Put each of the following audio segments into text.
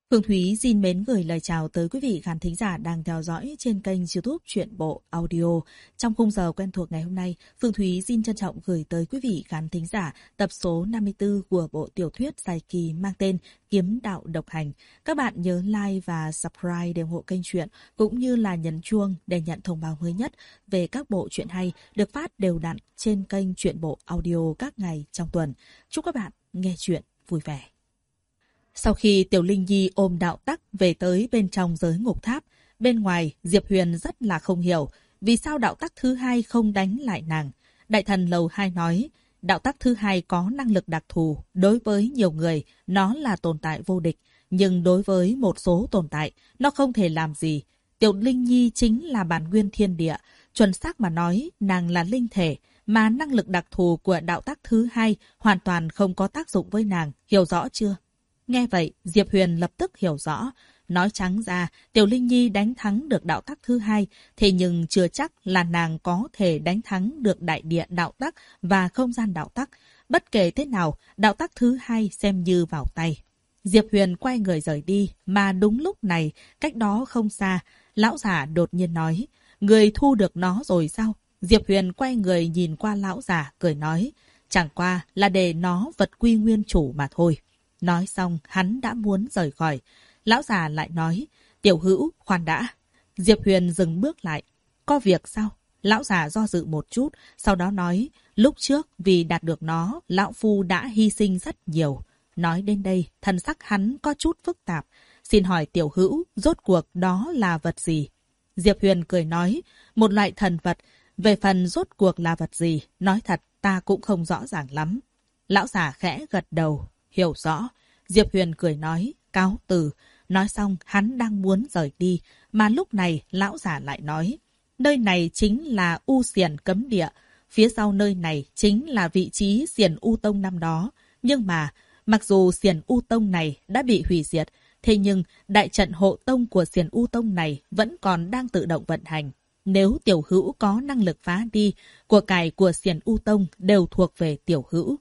Phương Thúy xin mến gửi lời chào tới quý vị khán thính giả đang theo dõi trên kênh YouTube Truyện Bộ Audio. Trong khung giờ quen thuộc ngày hôm nay, Phương Thúy xin trân trọng gửi tới quý vị khán thính giả tập số 54 của bộ tiểu thuyết dài kỳ mang tên Kiếm Đạo Độc Hành. Các bạn nhớ like và subscribe để ủng hộ kênh truyện, cũng như là nhấn chuông để nhận thông báo mới nhất về các bộ truyện hay được phát đều đặn trên kênh Truyện Bộ Audio các ngày trong tuần. Chúc các bạn nghe truyện vui vẻ. Sau khi Tiểu Linh Nhi ôm Đạo Tắc về tới bên trong giới ngục tháp, bên ngoài Diệp Huyền rất là không hiểu vì sao Đạo Tắc thứ hai không đánh lại nàng. Đại thần lầu 2 nói, Đạo Tắc thứ hai có năng lực đặc thù, đối với nhiều người nó là tồn tại vô địch, nhưng đối với một số tồn tại nó không thể làm gì. Tiểu Linh Nhi chính là bản nguyên thiên địa, chuẩn xác mà nói nàng là linh thể, mà năng lực đặc thù của Đạo Tắc thứ hai hoàn toàn không có tác dụng với nàng, hiểu rõ chưa? Nghe vậy, Diệp Huyền lập tức hiểu rõ. Nói trắng ra, Tiểu Linh Nhi đánh thắng được Đạo Tắc thứ hai, thế nhưng chưa chắc là nàng có thể đánh thắng được Đại Địa Đạo Tắc và Không Gian Đạo Tắc. Bất kể thế nào, Đạo Tắc thứ hai xem như vào tay. Diệp Huyền quay người rời đi, mà đúng lúc này, cách đó không xa, lão giả đột nhiên nói, người thu được nó rồi sao? Diệp Huyền quay người nhìn qua lão giả, cười nói, chẳng qua là để nó vật quy nguyên chủ mà thôi. Nói xong, hắn đã muốn rời khỏi. Lão già lại nói, Tiểu Hữu, khoan đã. Diệp Huyền dừng bước lại. Có việc sao? Lão già do dự một chút, sau đó nói, lúc trước vì đạt được nó, lão phu đã hy sinh rất nhiều. Nói đến đây, thần sắc hắn có chút phức tạp. Xin hỏi Tiểu Hữu, rốt cuộc đó là vật gì? Diệp Huyền cười nói, một loại thần vật. Về phần rốt cuộc là vật gì, nói thật ta cũng không rõ ràng lắm. Lão già khẽ gật đầu. Hiểu rõ. Diệp Huyền cười nói, cáo từ. Nói xong, hắn đang muốn rời đi. Mà lúc này, lão giả lại nói, nơi này chính là U Xiển cấm địa. Phía sau nơi này chính là vị trí Xiển U Tông năm đó. Nhưng mà, mặc dù Xiển U Tông này đã bị hủy diệt, thế nhưng đại trận hộ tông của Xiển U Tông này vẫn còn đang tự động vận hành. Nếu Tiểu Hữu có năng lực phá đi, của cải của Xiển U Tông đều thuộc về Tiểu Hữu.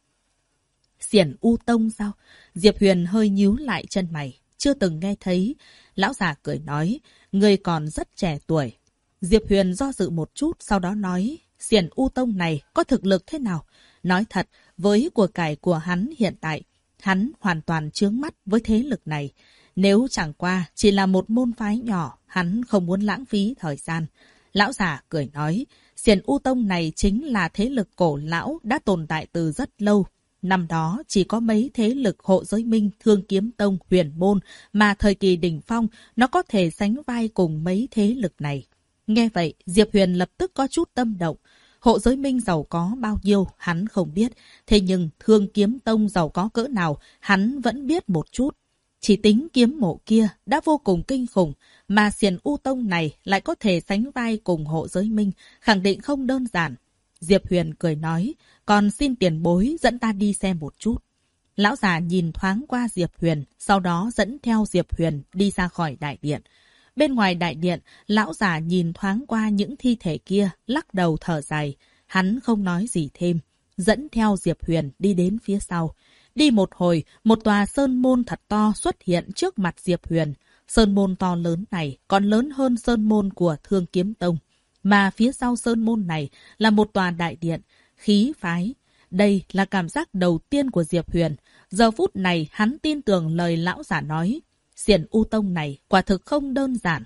Xiển U Tông sao? Diệp Huyền hơi nhíu lại chân mày, chưa từng nghe thấy. Lão già cười nói, người còn rất trẻ tuổi. Diệp Huyền do dự một chút, sau đó nói, Xiển U Tông này có thực lực thế nào? Nói thật, với của cải của hắn hiện tại, hắn hoàn toàn chướng mắt với thế lực này. Nếu chẳng qua chỉ là một môn phái nhỏ, hắn không muốn lãng phí thời gian. Lão già cười nói, Xiển U Tông này chính là thế lực cổ lão đã tồn tại từ rất lâu. Năm đó chỉ có mấy thế lực Hộ Giới Minh, Thương Kiếm Tông, Huyền Môn mà thời kỳ đỉnh phong nó có thể sánh vai cùng mấy thế lực này. Nghe vậy, Diệp Huyền lập tức có chút tâm động. Hộ Giới Minh giàu có bao nhiêu hắn không biết, thế nhưng Thương Kiếm Tông giàu có cỡ nào hắn vẫn biết một chút. Chỉ tính kiếm mộ kia đã vô cùng kinh khủng, mà Xiển U Tông này lại có thể sánh vai cùng Hộ Giới Minh, khẳng định không đơn giản. Diệp Huyền cười nói, còn xin tiền bối dẫn ta đi xem một chút. Lão già nhìn thoáng qua Diệp Huyền, sau đó dẫn theo Diệp Huyền đi ra khỏi đại điện. Bên ngoài đại điện, lão già nhìn thoáng qua những thi thể kia, lắc đầu thở dài. Hắn không nói gì thêm, dẫn theo Diệp Huyền đi đến phía sau. Đi một hồi, một tòa sơn môn thật to xuất hiện trước mặt Diệp Huyền. Sơn môn to lớn này còn lớn hơn sơn môn của Thương Kiếm Tông. Mà phía sau sơn môn này là một tòa đại điện, khí phái. Đây là cảm giác đầu tiên của Diệp Huyền. Giờ phút này hắn tin tưởng lời lão giả nói. Xiển U Tông này quả thực không đơn giản.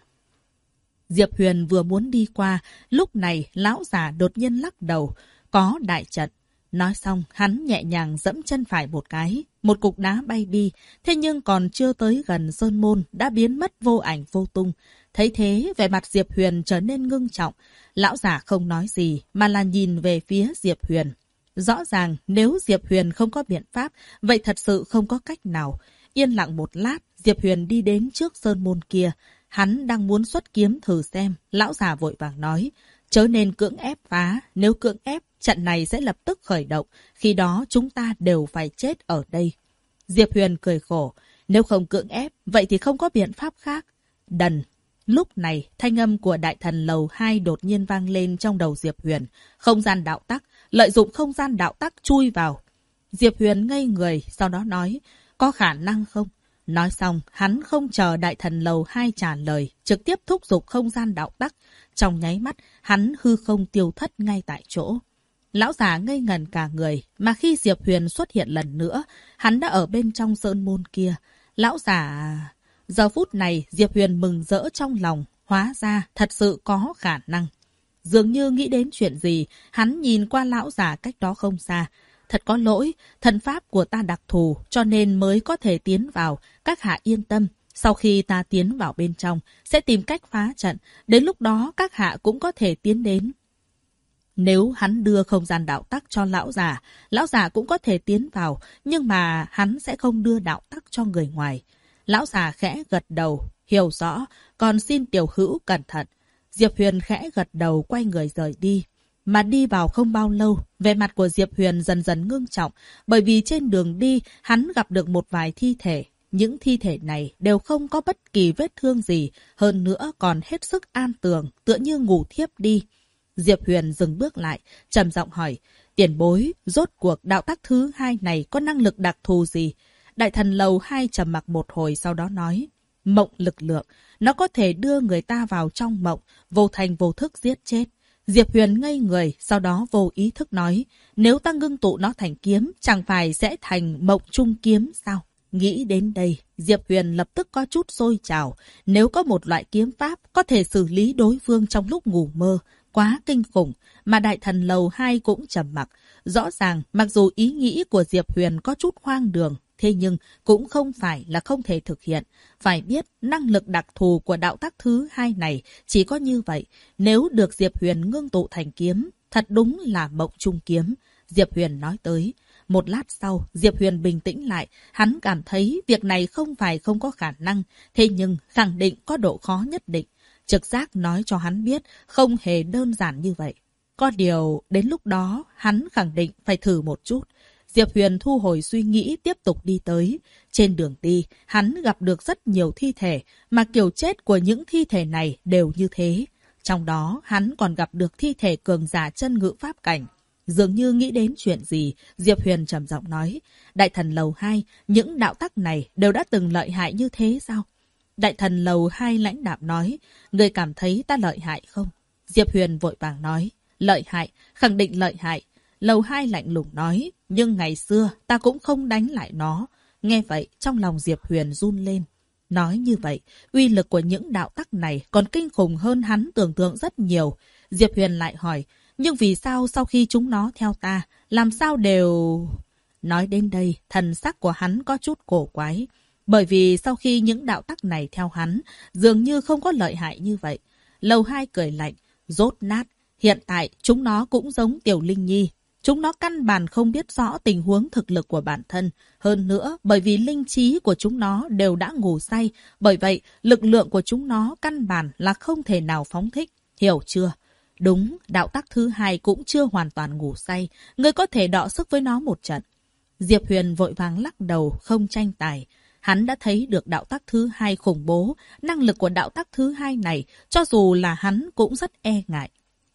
Diệp Huyền vừa muốn đi qua, lúc này lão giả đột nhiên lắc đầu. Có đại trận. Nói xong, hắn nhẹ nhàng dẫm chân phải một cái. Một cục đá bay đi, thế nhưng còn chưa tới gần sơn môn đã biến mất vô ảnh vô tung. Thấy thế, vẻ mặt Diệp Huyền trở nên ngưng trọng. Lão giả không nói gì, mà là nhìn về phía Diệp Huyền. Rõ ràng, nếu Diệp Huyền không có biện pháp, vậy thật sự không có cách nào. Yên lặng một lát, Diệp Huyền đi đến trước sơn môn kia. Hắn đang muốn xuất kiếm thử xem. Lão giả vội vàng nói, chớ nên cưỡng ép phá. Nếu cưỡng ép, trận này sẽ lập tức khởi động. Khi đó chúng ta đều phải chết ở đây. Diệp Huyền cười khổ. Nếu không cưỡng ép, vậy thì không có biện pháp khác. Đần. Lúc này, thanh âm của đại thần lầu 2 đột nhiên vang lên trong đầu Diệp Huyền. Không gian đạo tắc, lợi dụng không gian đạo tắc chui vào. Diệp Huyền ngây người, sau đó nói, có khả năng không? Nói xong, hắn không chờ Đại Thần Lầu 2 trả lời, trực tiếp thúc giục không gian đạo tắc. Trong nháy mắt, hắn hư không tiêu thất ngay tại chỗ. Lão già ngây ngần cả người, mà khi Diệp Huyền xuất hiện lần nữa, hắn đã ở bên trong sơn môn kia. Lão già... Giờ phút này, Diệp Huyền mừng rỡ trong lòng, hóa ra thật sự có khả năng. Dường như nghĩ đến chuyện gì, hắn nhìn qua lão già cách đó không xa. Thật có lỗi, thần pháp của ta đặc thù cho nên mới có thể tiến vào, các hạ yên tâm. Sau khi ta tiến vào bên trong, sẽ tìm cách phá trận, đến lúc đó các hạ cũng có thể tiến đến. Nếu hắn đưa không gian đạo tắc cho lão già cũng có thể tiến vào, nhưng mà hắn sẽ không đưa đạo tắc cho người ngoài. Lão già khẽ gật đầu, hiểu rõ, còn xin tiểu hữu cẩn thận. Diệp Huyền khẽ gật đầu quay người rời đi. Mà đi vào không bao lâu, vẻ mặt của Diệp Huyền dần dần ngưng trọng, bởi vì trên đường đi hắn gặp được một vài thi thể. Những thi thể này đều không có bất kỳ vết thương gì, hơn nữa còn hết sức an tường, tựa như ngủ thiếp đi. Diệp Huyền dừng bước lại, trầm giọng hỏi, tiền bối, rốt cuộc đạo tắc thứ 2 này có năng lực đặc thù gì? Đại Thần Lầu 2 trầm mặc một hồi sau đó nói, mộng lực lượng, nó có thể đưa người ta vào trong mộng, vô thành vô thức giết chết. Diệp Huyền ngây người, sau đó vô ý thức nói, nếu ta ngưng tụ nó thành kiếm, chẳng phải sẽ thành mộng trung kiếm sao? Nghĩ đến đây, Diệp Huyền lập tức có chút sôi trào. Nếu có một loại kiếm pháp có thể xử lý đối phương trong lúc ngủ mơ, quá kinh khủng, mà Đại Thần Lầu 2 cũng trầm mặc. Rõ ràng, mặc dù ý nghĩ của Diệp Huyền có chút hoang đường, thế nhưng cũng không phải là không thể thực hiện. Phải biết, năng lực đặc thù của đạo tắc thứ 2 này chỉ có như vậy. Nếu được Diệp Huyền ngưng tụ thành kiếm, thật đúng là mộng trung kiếm. Diệp Huyền nói tới. Một lát sau, Diệp Huyền bình tĩnh lại. Hắn cảm thấy việc này không phải không có khả năng, thế nhưng khẳng định có độ khó nhất định. Trực giác nói cho hắn biết không hề đơn giản như vậy. Có điều, đến lúc đó, hắn khẳng định phải thử một chút. Diệp Huyền thu hồi suy nghĩ tiếp tục đi tới. Trên đường đi, hắn gặp được rất nhiều thi thể, mà kiểu chết của những thi thể này đều như thế. Trong đó, hắn còn gặp được thi thể cường giả chân ngự pháp cảnh. Dường như nghĩ đến chuyện gì, Diệp Huyền trầm giọng nói, Đại Thần Lầu 2, những đạo tắc này đều đã từng lợi hại như thế sao? Đại Thần Lầu 2 lãnh đạm nói, người cảm thấy ta lợi hại không? Diệp Huyền vội vàng nói, lợi hại, khẳng định lợi hại. Lầu 2 lạnh lùng nói, nhưng ngày xưa ta cũng không đánh lại nó. Nghe vậy, trong lòng Diệp Huyền run lên. Nói như vậy, uy lực của những đạo tắc này còn kinh khủng hơn hắn tưởng tượng rất nhiều. Diệp Huyền lại hỏi, nhưng vì sao sau khi chúng nó theo ta, làm sao đều... Nói đến đây, thần sắc của hắn có chút cổ quái. Bởi vì sau khi những đạo tắc này theo hắn, dường như không có lợi hại như vậy. Lầu 2 cười lạnh, rốt nát. Hiện tại, chúng nó cũng giống Tiểu Linh Nhi. Chúng nó căn bản không biết rõ tình huống thực lực của bản thân. Hơn nữa, bởi vì linh trí của chúng nó đều đã ngủ say. Bởi vậy, lực lượng của chúng nó căn bản là không thể nào phóng thích. Hiểu chưa? Đúng, đạo tắc thứ 2 cũng chưa hoàn toàn ngủ say. Ngươi có thể đọ sức với nó một trận. Diệp Huyền vội vàng lắc đầu, không tranh tài. Hắn đã thấy được đạo tắc thứ 2 khủng bố. Năng lực của đạo tắc thứ 2 này, cho dù là hắn cũng rất e ngại.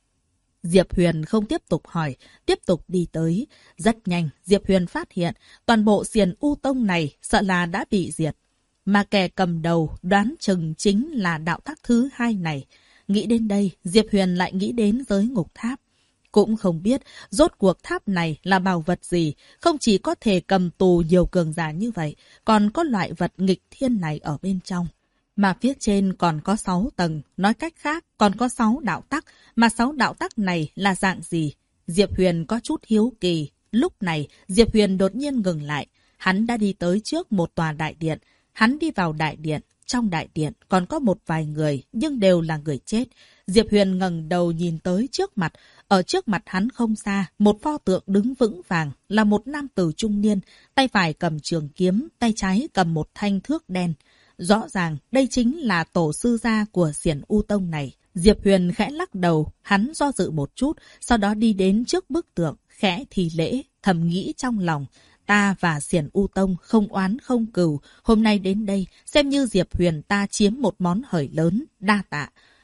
Diệp Huyền không tiếp tục hỏi, tiếp tục đi tới. Rất nhanh, Diệp Huyền phát hiện toàn bộ Xiển U Tông này sợ là đã bị diệt. Mà kẻ cầm đầu đoán chừng chính là đạo tắc thứ 2 này. Nghĩ đến đây, Diệp Huyền lại nghĩ đến giới ngục tháp. Cũng không biết rốt cuộc tháp này là bảo vật gì, không chỉ có thể cầm tù nhiều cường giả như vậy, còn có loại vật nghịch thiên này ở bên trong. Mà phía trên còn có 6 tầng, nói cách khác còn có 6 đạo tắc, mà 6 đạo tắc này là dạng gì? Diệp Huyền có chút hiếu kỳ. Lúc này, Diệp Huyền đột nhiên ngừng lại. Hắn đã đi tới trước một tòa đại điện. Hắn đi vào đại điện. Trong đại điện còn có một vài người, nhưng đều là người chết. Diệp Huyền ngẩng đầu nhìn tới trước mặt. Ở trước mặt hắn không xa, một pho tượng đứng vững vàng, là một nam tử trung niên, tay phải cầm trường kiếm, tay trái cầm một thanh thước đen. Rõ ràng, đây chính là tổ sư gia của Xiển U Tông này. Diệp Huyền khẽ lắc đầu, hắn do dự một chút, sau đó đi đến trước bức tượng, khẽ thì lễ, thầm nghĩ trong lòng. Ta và Xiển U Tông không oán không cừu, hôm nay đến đây, xem như Diệp Huyền ta chiếm một món hời lớn, đa tạ.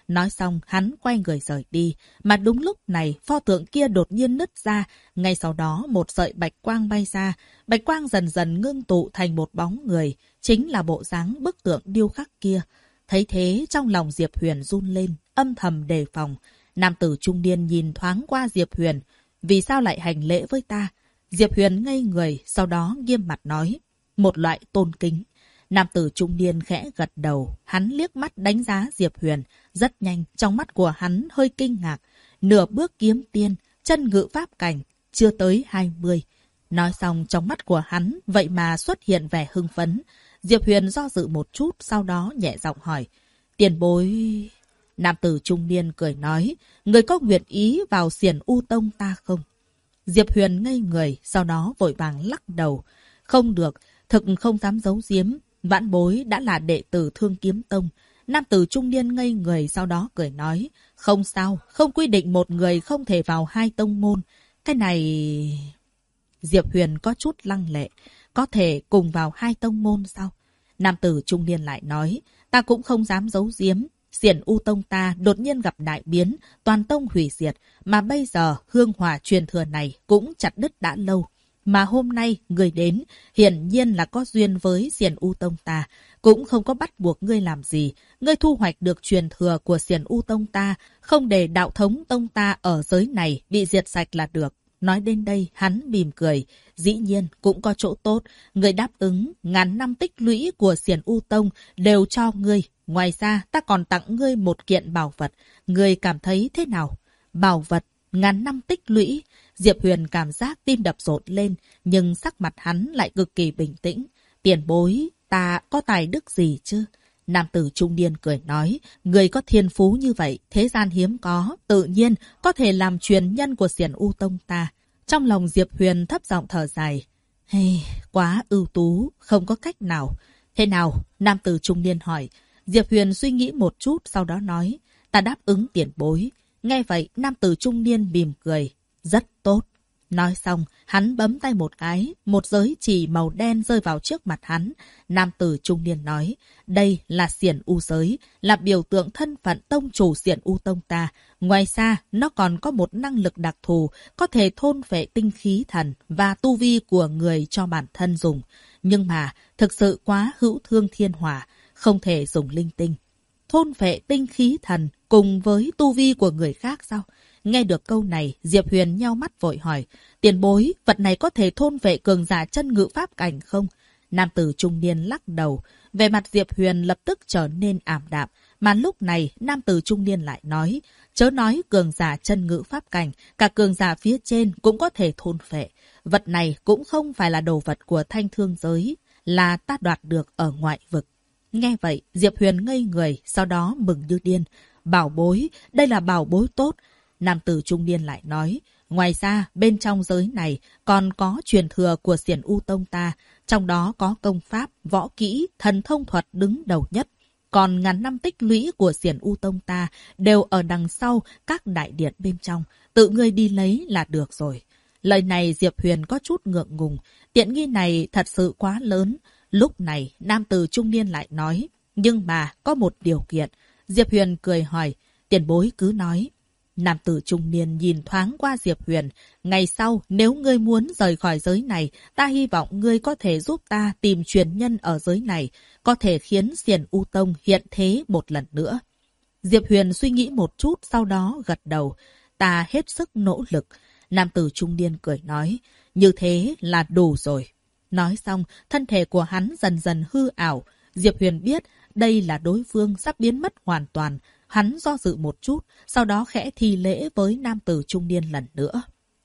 Nói xong, hắn quay người rời đi. Mà đúng lúc này, pho tượng kia đột nhiên nứt ra. Ngay sau đó, một sợi bạch quang bay ra. Bạch quang dần dần ngưng tụ thành một bóng người. Chính là bộ dáng bức tượng điêu khắc kia. Thấy thế, trong lòng Diệp Huyền run lên, âm thầm đề phòng. Nam tử trung niên nhìn thoáng qua Diệp Huyền. Vì sao lại hành lễ với ta? Diệp Huyền ngây người, sau đó nghiêm mặt nói. Một loại tôn kính. Nam tử trung niên khẽ gật đầu, hắn liếc mắt đánh giá Diệp Huyền. Rất nhanh, trong mắt của hắn hơi kinh ngạc. Nửa bước kiếm tiên, chân ngự pháp cảnh, chưa tới 20. Nói xong trong mắt của hắn, vậy mà xuất hiện vẻ hưng phấn. Diệp Huyền do dự một chút, sau đó nhẹ giọng hỏi. Tiền bối... Nam tử trung niên cười nói, người có nguyện ý vào Xiển U Tông ta không? Diệp Huyền ngây người, sau đó vội vàng lắc đầu. Không được, thực không dám giấu giếm. Vãn bối đã là đệ tử Thương Kiếm Tông. Nam tử trung niên ngây người, sau đó cười nói. Không sao, không quy định một người không thể vào hai tông môn. Cái này... Diệp Huyền có chút lăng lệ. Có thể cùng vào hai tông môn sao? Nam tử trung niên lại nói. Ta cũng không dám giấu giếm. Xiển U Tông ta đột nhiên gặp đại biến, toàn tông hủy diệt, mà bây giờ hương hỏa truyền thừa này cũng chặt đứt đã lâu. Mà hôm nay người đến, hiển nhiên là có duyên với Xiển U Tông ta, cũng không có bắt buộc ngươi làm gì. Ngươi thu hoạch được truyền thừa của Xiển U Tông ta, không để đạo thống tông ta ở giới này bị diệt sạch là được. Nói đến đây, hắn mỉm cười. Dĩ nhiên, cũng có chỗ tốt. Người đáp ứng, ngàn năm tích lũy của Xiển U Tông đều cho ngươi. Ngoài ra, ta còn tặng ngươi một kiện bảo vật. Ngươi cảm thấy thế nào? Bảo vật, ngàn năm tích lũy. Diệp Huyền cảm giác tim đập rộn lên, nhưng sắc mặt hắn lại cực kỳ bình tĩnh. Tiền bối, ta có tài đức gì chứ? Nam tử trung niên cười nói, người có thiên phú như vậy, thế gian hiếm có, tự nhiên có thể làm truyền nhân của Xiển U Tông ta. Trong lòng Diệp Huyền thấp giọng thở dài. Hey, quá ưu tú, không có cách nào. Thế nào? Nam tử trung niên hỏi. Diệp Huyền suy nghĩ một chút, sau đó nói, ta đáp ứng tiền bối. Nghe vậy, nam tử trung niên mỉm cười. Rất tốt. Nói xong, hắn bấm tay một cái, một giới chỉ màu đen rơi vào trước mặt hắn. Nam tử trung niên nói, đây là Xiển U giới, là biểu tượng thân phận tông chủ Xiển U Tông ta. Ngoài ra, nó còn có một năng lực đặc thù, có thể thôn phệ tinh khí thần và tu vi của người cho bản thân dùng. Nhưng mà, thực sự quá hữu thương thiên hỏa, không thể dùng linh tinh. Thôn phệ tinh khí thần cùng với tu vi của người khác sao? Nghe được câu này, Diệp Huyền nheo mắt vội hỏi, tiền bối, vật này có thể thôn vệ cường giả chân ngự pháp cảnh không? Nam tử trung niên lắc đầu, về mặt Diệp Huyền lập tức trở nên ảm đạm, mà lúc này nam tử trung niên lại nói, chớ nói cường giả chân ngự pháp cảnh, cả cường giả phía trên cũng có thể thôn phệ. Vật này cũng không phải là đồ vật của Thanh Thương giới, là ta đoạt được ở ngoại vực. Nghe vậy, Diệp Huyền ngây người, sau đó mừng như điên. Bảo bối, đây là bảo bối tốt. Nam tử trung niên lại nói, ngoài ra bên trong giới này còn có truyền thừa của Xiển U Tông ta, trong đó có công pháp, võ kỹ, thần thông thuật đứng đầu nhất. Còn ngàn năm tích lũy của Xiển U Tông ta đều ở đằng sau các đại điện bên trong, tự ngươi đi lấy là được rồi. Lời này Diệp Huyền có chút ngượng ngùng, tiện nghi này thật sự quá lớn. Lúc này nam tử trung niên lại nói, nhưng mà có một điều kiện. Diệp Huyền cười hỏi, tiền bối cứ nói. Nam tử trung niên nhìn thoáng qua Diệp Huyền. Ngày sau, nếu ngươi muốn rời khỏi giới này, ta hy vọng ngươi có thể giúp ta tìm truyền nhân ở giới này, có thể khiến Xiển U Tông hiện thế một lần nữa. Diệp Huyền suy nghĩ một chút, sau đó gật đầu. Ta hết sức nỗ lực. Nam tử trung niên cười nói, như thế là đủ rồi. Nói xong, thân thể của hắn dần dần hư ảo. Diệp Huyền biết đây là đối phương sắp biến mất hoàn toàn. Hắn do dự một chút, sau đó khẽ thi lễ với nam tử trung niên lần nữa.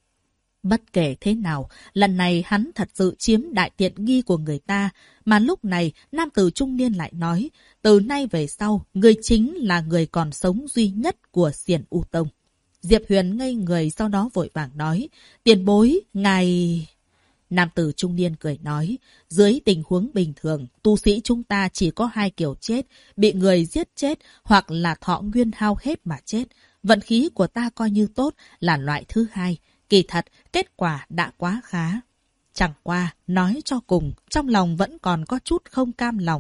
Bất kể thế nào, lần này hắn thật sự chiếm đại tiện nghi của người ta, mà lúc này nam tử trung niên lại nói, từ nay về sau, người chính là người còn sống duy nhất của Xiển U Tông. Diệp Huyền ngây người, sau đó vội vàng nói, tiền bối, ngài... Nam tử trung niên cười nói, dưới tình huống bình thường, tu sĩ chúng ta chỉ có hai kiểu chết, bị người giết chết hoặc là thọ nguyên hao hết mà chết. Vận khí của ta coi như tốt là loại thứ hai. Kỳ thật, kết quả đã quá khá. Chẳng qua, nói cho cùng, trong lòng vẫn còn có chút không cam lòng.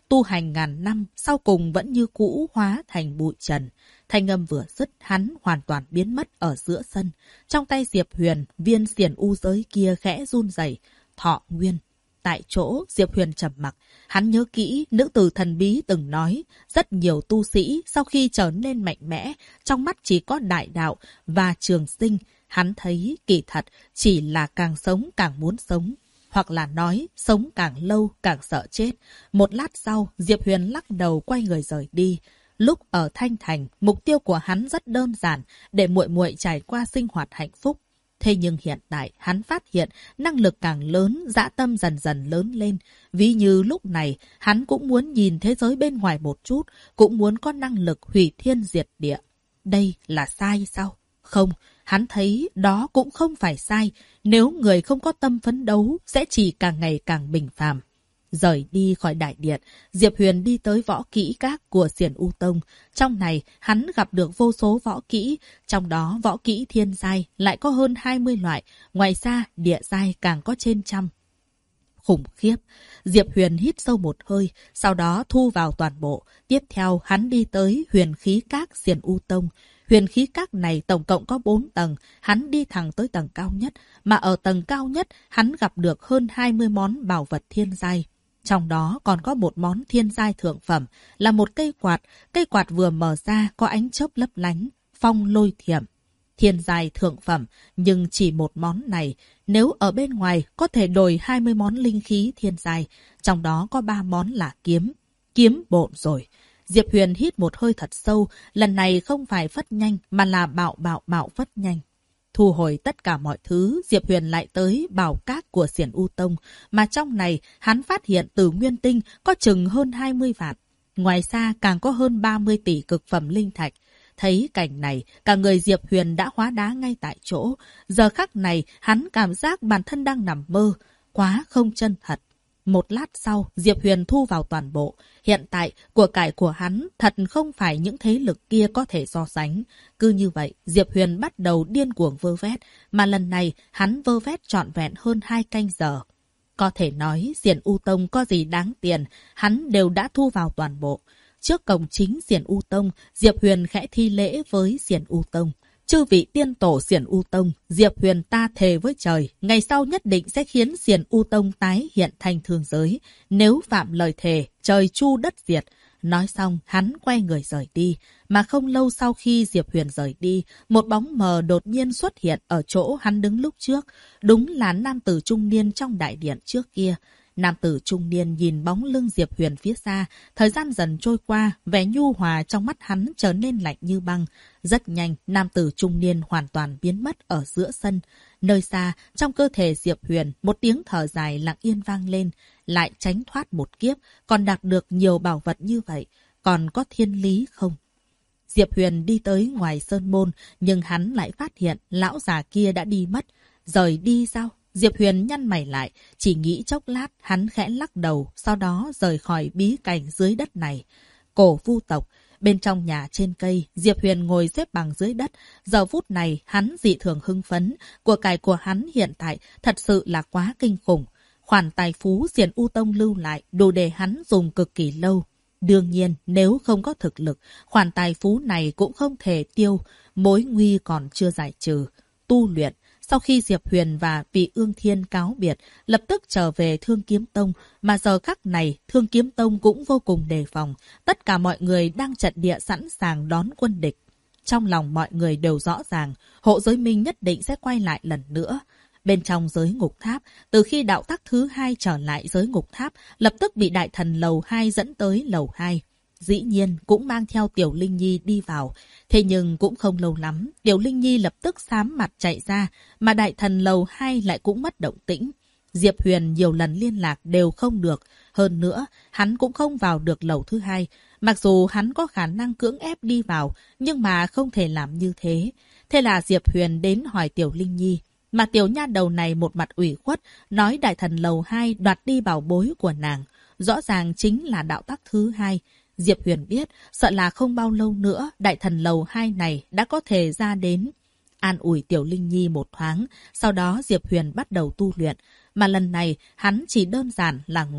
tu hành ngàn năm, sau cùng vẫn như cũ hóa thành bụi trần. Thanh âm vừa dứt, hắn hoàn toàn biến mất ở giữa sân. Trong tay Diệp Huyền, viên xiển u giới kia khẽ run rẩy. Thọ nguyên. Tại chỗ, Diệp Huyền trầm mặc. Hắn nhớ kỹ, nữ tử thần bí từng nói, rất nhiều tu sĩ sau khi trở nên mạnh mẽ, trong mắt chỉ có đại đạo và trường sinh. Hắn thấy kỳ thật chỉ là càng sống càng muốn sống. Hoặc là nói, sống càng lâu càng sợ chết. Một lát sau, Diệp Huyền lắc đầu quay người rời đi. Lúc ở Thanh Thành, mục tiêu của hắn rất đơn giản, để muội muội trải qua sinh hoạt hạnh phúc. Thế nhưng hiện tại, hắn phát hiện năng lực càng lớn, dã tâm dần dần lớn lên. Ví như lúc này, hắn cũng muốn nhìn thế giới bên ngoài một chút, cũng muốn có năng lực hủy thiên diệt địa. Đây là sai sao? Không, hắn thấy đó cũng không phải sai. Nếu người không có tâm phấn đấu, sẽ chỉ càng ngày càng bình phàm. Rời đi khỏi đại điện, Diệp Huyền đi tới võ kỹ các của Xiển U Tông. Trong này, hắn gặp được vô số võ kỹ, trong đó võ kỹ thiên giai lại có hơn 20 loại, ngoài ra địa giai càng có trên 100. Khủng khiếp, Diệp Huyền hít sâu một hơi, sau đó thu vào toàn bộ. Tiếp theo, hắn đi tới huyền khí các Xiển U Tông. Huyền khí các này tổng cộng có 4 tầng, hắn đi thẳng tới tầng cao nhất, mà ở tầng cao nhất, hắn gặp được hơn 20 món bảo vật thiên giai. Trong đó còn có một món thiên giai thượng phẩm, là một cây quạt vừa mở ra có ánh chớp lấp lánh, phong lôi thiểm. Thiên giai thượng phẩm, nhưng chỉ một món này, nếu ở bên ngoài có thể đổi 20 món linh khí thiên giai, trong đó có 3 món là kiếm bộn rồi. Diệp Huyền hít một hơi thật sâu, lần này không phải phất nhanh mà là bạo phất nhanh. Thu hồi tất cả mọi thứ, Diệp Huyền lại tới bảo các của Xiển U Tông, mà trong này hắn phát hiện từ nguyên tinh có chừng hơn 20 vạn. Ngoài ra càng có hơn 30 tỷ cực phẩm linh thạch. Thấy cảnh này, cả người Diệp Huyền đã hóa đá ngay tại chỗ. Giờ khắc này, hắn cảm giác bản thân đang nằm mơ, quá không chân thật. Một lát sau, Diệp Huyền thu vào toàn bộ. Hiện tại, của cải của hắn thật không phải những thế lực kia có thể so sánh. Cứ như vậy, Diệp Huyền bắt đầu điên cuồng vơ vét, mà lần này hắn vơ vét trọn vẹn hơn 2 canh giờ. Có thể nói, Xiển U Tông có gì đáng tiền, hắn đều đã thu vào toàn bộ. Trước cổng chính Xiển U Tông, Diệp Huyền khẽ thi lễ với Xiển U Tông. Chư vị tiên tổ Xiển U Tông, Diệp Huyền ta thề với trời, ngày sau nhất định sẽ khiến Xiển U Tông tái hiện thành thương giới. Nếu phạm lời thề, trời chu đất diệt. Nói xong, hắn quay người rời đi. Mà không lâu sau khi Diệp Huyền rời đi, một bóng mờ đột nhiên xuất hiện ở chỗ hắn đứng lúc trước. Đúng là nam tử trung niên trong đại điện trước kia. Nam tử trung niên nhìn bóng lưng Diệp Huyền phía xa, thời gian dần trôi qua, vẻ nhu hòa trong mắt hắn trở nên lạnh như băng. Rất nhanh, nam tử trung niên hoàn toàn biến mất ở giữa sân. Nơi xa, trong cơ thể Diệp Huyền, một tiếng thở dài lặng yên vang lên, lại tránh thoát một kiếp, còn đạt được nhiều bảo vật như vậy, còn có thiên lý không? Diệp Huyền đi tới ngoài sơn môn, nhưng hắn lại phát hiện lão già kia đã đi mất. Rời đi sao? Diệp Huyền nhăn mày lại, chỉ nghĩ chốc lát, hắn khẽ lắc đầu, sau đó rời khỏi bí cảnh dưới đất này. Cổ Vu tộc, bên trong nhà trên cây, Diệp Huyền ngồi xếp bằng dưới đất. Giờ phút này, hắn dị thường hưng phấn, của cải của hắn hiện tại thật sự là quá kinh khủng. Khoản tài phú Xiển U Tông lưu lại đủ để hắn dùng cực kỳ lâu. Đương nhiên, nếu không có thực lực, khoản tài phú này cũng không thể tiêu, mối nguy còn chưa giải trừ. Tu luyện. Sau khi Diệp Huyền và Vị Ương Thiên cáo biệt, lập tức trở về Thương Kiếm Tông, mà giờ khắc này, Thương Kiếm Tông cũng vô cùng đề phòng. Tất cả mọi người đang trận địa sẵn sàng đón quân địch. Trong lòng mọi người đều rõ ràng, Hộ Giới Minh nhất định sẽ quay lại lần nữa. Bên trong giới ngục tháp, từ khi đạo tắc thứ 2 trở lại giới ngục tháp, lập tức bị đại thần lầu 2 dẫn tới lầu 2. Dĩ nhiên cũng mang theo Tiểu Linh Nhi đi vào. Thế nhưng cũng không lâu lắm, Tiểu Linh Nhi lập tức xám mặt chạy ra, mà đại thần lầu 2 lại cũng mất động tĩnh. Diệp Huyền nhiều lần liên lạc đều không được. Hơn nữa, hắn cũng không vào được lầu thứ 2. Mặc dù hắn có khả năng cưỡng ép đi vào, nhưng mà không thể làm như thế. Thế là Diệp Huyền đến hỏi Tiểu Linh Nhi. Mà tiểu nha đầu này một mặt ủy khuất, nói đại thần lầu 2 đoạt đi bảo bối của nàng. Rõ ràng chính là đạo tắc thứ 2. Diệp Huyền biết, sợ là không bao lâu nữa, đại thần lầu 2 này đã có thể ra đến. An ủi Tiểu Linh Nhi một thoáng, sau đó Diệp Huyền bắt đầu tu luyện. Mà lần này, hắn chỉ đơn giản là ngộ.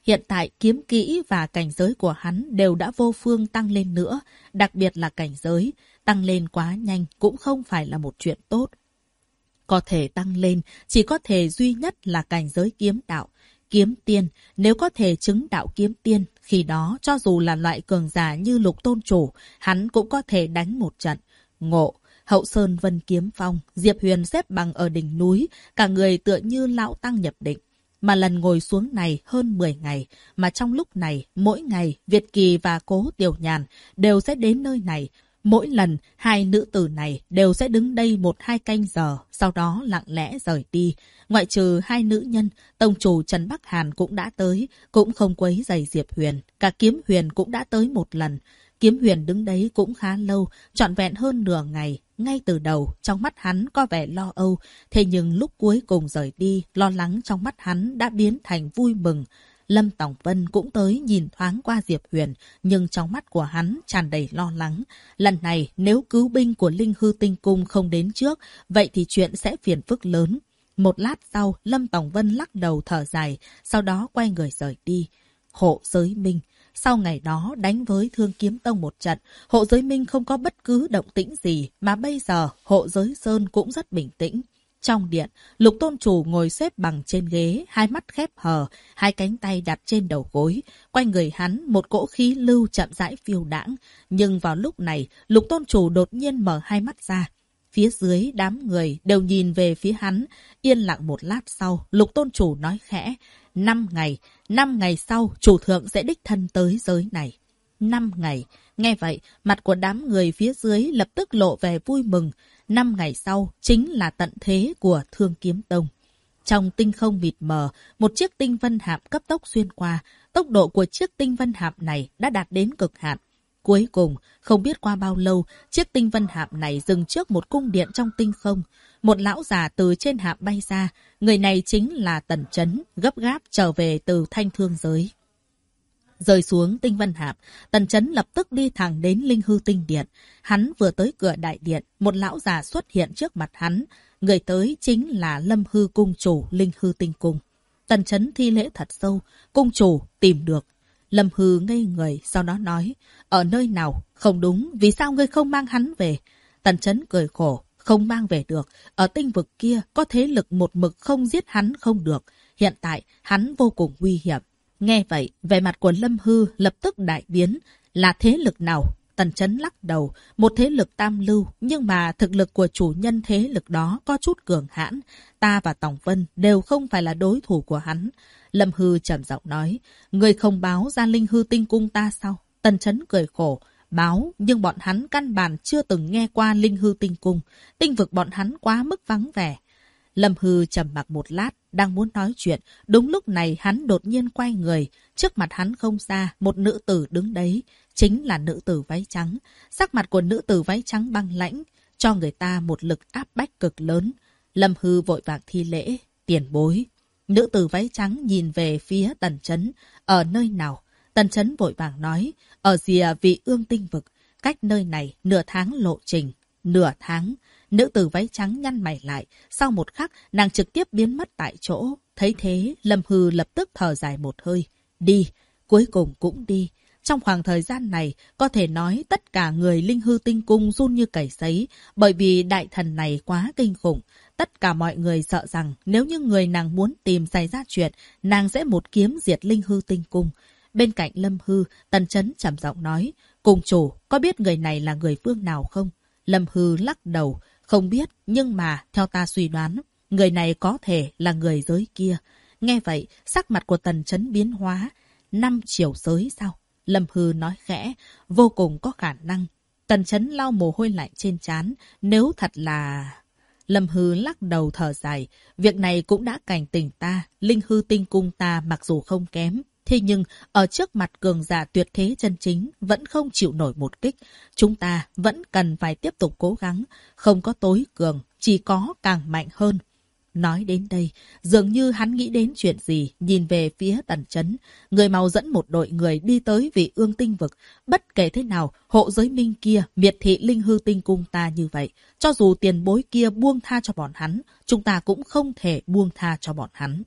Hiện tại kiếm kỹ và cảnh giới của hắn đều đã vô phương tăng lên nữa, đặc biệt là cảnh giới, tăng lên quá nhanh cũng không phải là một chuyện tốt. Có thể tăng lên, chỉ có thể duy nhất là cảnh giới kiếm đạo. Kiếm tiên, nếu có thể chứng đạo kiếm tiên, khi đó cho dù là loại cường giả như Lục Tôn Chủ, hắn cũng có thể đánh một trận. Ngộ, Hậu Sơn Vân Kiếm Phong, Diệp Huyền xếp bằng ở đỉnh núi, cả người tựa như lão tăng nhập định. Mà lần ngồi xuống này hơn 10 ngày, mà trong lúc này, mỗi ngày, Việt Kỳ và Cố Tiểu Nhàn đều sẽ đến nơi này. Mỗi lần, hai nữ tử này đều sẽ đứng đây 1-2 canh giờ, sau đó lặng lẽ rời đi. Ngoại trừ hai nữ nhân, tông chủ Trần Bắc Hàn cũng đã tới, cũng không quấy rầy Diệp Huyền. Cả Kiếm Huyền cũng đã tới một lần. Kiếm Huyền đứng đấy cũng khá lâu, trọn vẹn hơn nửa ngày. Ngay từ đầu, trong mắt hắn có vẻ lo âu, thế nhưng lúc cuối cùng rời đi, lo lắng trong mắt hắn đã biến thành vui mừng. Lâm Tòng Vân cũng tới nhìn thoáng qua Diệp Huyền, nhưng trong mắt của hắn tràn đầy lo lắng. Lần này, nếu cứu binh của Linh Hư Tinh Cung không đến trước, vậy thì chuyện sẽ phiền phức lớn. Một lát sau, Lâm Tòng Vân lắc đầu thở dài, sau đó quay người rời đi. Hộ Giới Minh. Sau ngày đó đánh với Thương Kiếm Tông một trận, Hộ Giới Minh không có bất cứ động tĩnh gì, mà bây giờ Hộ Giới Sơn cũng rất bình tĩnh. Trong điện, Lục Tôn Chủ ngồi xếp bằng trên ghế, hai mắt khép hờ, hai cánh tay đặt trên đầu gối. Quanh người hắn, một cỗ khí lưu chậm rãi phiêu đãng. Nhưng vào lúc này, Lục Tôn Chủ đột nhiên mở hai mắt ra. Phía dưới, đám người đều nhìn về phía hắn. Yên lặng một lát sau, Lục Tôn Chủ nói khẽ, 5 ngày sau, chủ thượng sẽ đích thân tới giới này. 5 ngày. Nghe vậy, mặt của đám người phía dưới lập tức lộ vẻ vui mừng. 5 ngày sau chính là tận thế của Thương Kiếm Tông. Trong tinh không mịt mờ, một chiếc tinh vân hạm cấp tốc xuyên qua. Tốc độ của chiếc tinh vân hạm này đã đạt đến cực hạn. Cuối cùng, không biết qua bao lâu, chiếc tinh vân hạm này dừng trước một cung điện trong tinh không. Một lão già từ trên hạm bay ra. Người này chính là Tần Chấn, gấp gáp trở về từ Thanh Thương giới. Rơi xuống tinh vân hạp, Tần Chấn lập tức đi thẳng đến Linh Hư Tinh Điện. Hắn vừa tới cửa đại điện, một lão già xuất hiện trước mặt hắn. Người tới chính là Lâm Hư Cung Chủ Linh Hư Tinh Cung. Tần Chấn thi lễ thật sâu. Cung chủ, tìm được. Lâm Hư ngây người, sau đó nói, ở nơi nào? Không đúng, vì sao ngươi không mang hắn về? Tần Chấn cười khổ, không mang về được. Ở tinh vực kia, có thế lực một mực không giết hắn không được. Hiện tại, hắn vô cùng nguy hiểm. Nghe vậy, vẻ mặt của Lâm Hư lập tức đại biến. Là thế lực nào? Tần Chấn lắc đầu. Một thế lực tam lưu, nhưng mà thực lực của chủ nhân thế lực đó có chút cường hãn. Ta và Tòng Vân đều không phải là đối thủ của hắn. Lâm Hư trầm giọng nói, người không báo ra Linh Hư Tinh Cung ta sao? Tần Chấn cười khổ. Báo, nhưng bọn hắn căn bản chưa từng nghe qua Linh Hư Tinh Cung. Tinh vực bọn hắn quá mức vắng vẻ. Lâm Hư trầm mặc một lát, đang muốn nói chuyện. Đúng lúc này hắn đột nhiên quay người. Trước mặt hắn không xa, một nữ tử đứng đấy. Chính là nữ tử váy trắng. Sắc mặt của nữ tử váy trắng băng lãnh, cho người ta một lực áp bách cực lớn. Lâm Hư vội vàng thi lễ, tiền bối. Nữ tử váy trắng nhìn về phía Tần Chấn. Ở nơi nào? Tần Chấn vội vàng nói, ở rìa Vị Ương Tinh Vực. Cách nơi này nửa tháng lộ trình. Nửa tháng. Nữ tử váy trắng nhăn mày lại. Sau một khắc, nàng trực tiếp biến mất tại chỗ. Thấy thế, Lâm Hư lập tức thở dài một hơi. Đi. Cuối cùng cũng đi. Trong khoảng thời gian này, có thể nói tất cả người Linh Hư Tinh Cung run như cầy sấy. Bởi vì đại thần này quá kinh khủng. Tất cả mọi người sợ rằng nếu như người nàng muốn tìm xảy ra chuyện, nàng sẽ một kiếm diệt Linh Hư Tinh Cung. Bên cạnh Lâm Hư, Tần Chấn trầm giọng nói, cung chủ, có biết người này là người phương nào không? Lâm Hư lắc đầu, không biết, nhưng mà theo ta suy đoán, người này có thể là người giới kia. Nghe vậy, sắc mặt của Tần Chấn biến hóa. 5 chiều giới sao? Lâm Hư nói khẽ, vô cùng có khả năng. Tần Chấn lau mồ hôi lạnh trên trán, nếu thật là... Lâm Hư lắc đầu thở dài, việc này cũng đã cảnh tỉnh ta, Linh Hư Tinh Cung ta mặc dù không kém, thế nhưng ở trước mặt cường giả tuyệt thế chân chính vẫn không chịu nổi một kích. Chúng ta vẫn cần phải tiếp tục cố gắng, không có tối cường, chỉ có càng mạnh hơn. Nói đến đây, dường như hắn nghĩ đến chuyện gì, nhìn về phía Tần Chấn. Người mau dẫn một đội người đi tới Vị Ương Tinh Vực. Bất kể thế nào, hộ giới minh kia miệt thị Linh Hư Tinh Cung ta như vậy. Cho dù tiền bối kia buông tha cho bọn hắn, chúng ta cũng không thể buông tha cho bọn hắn.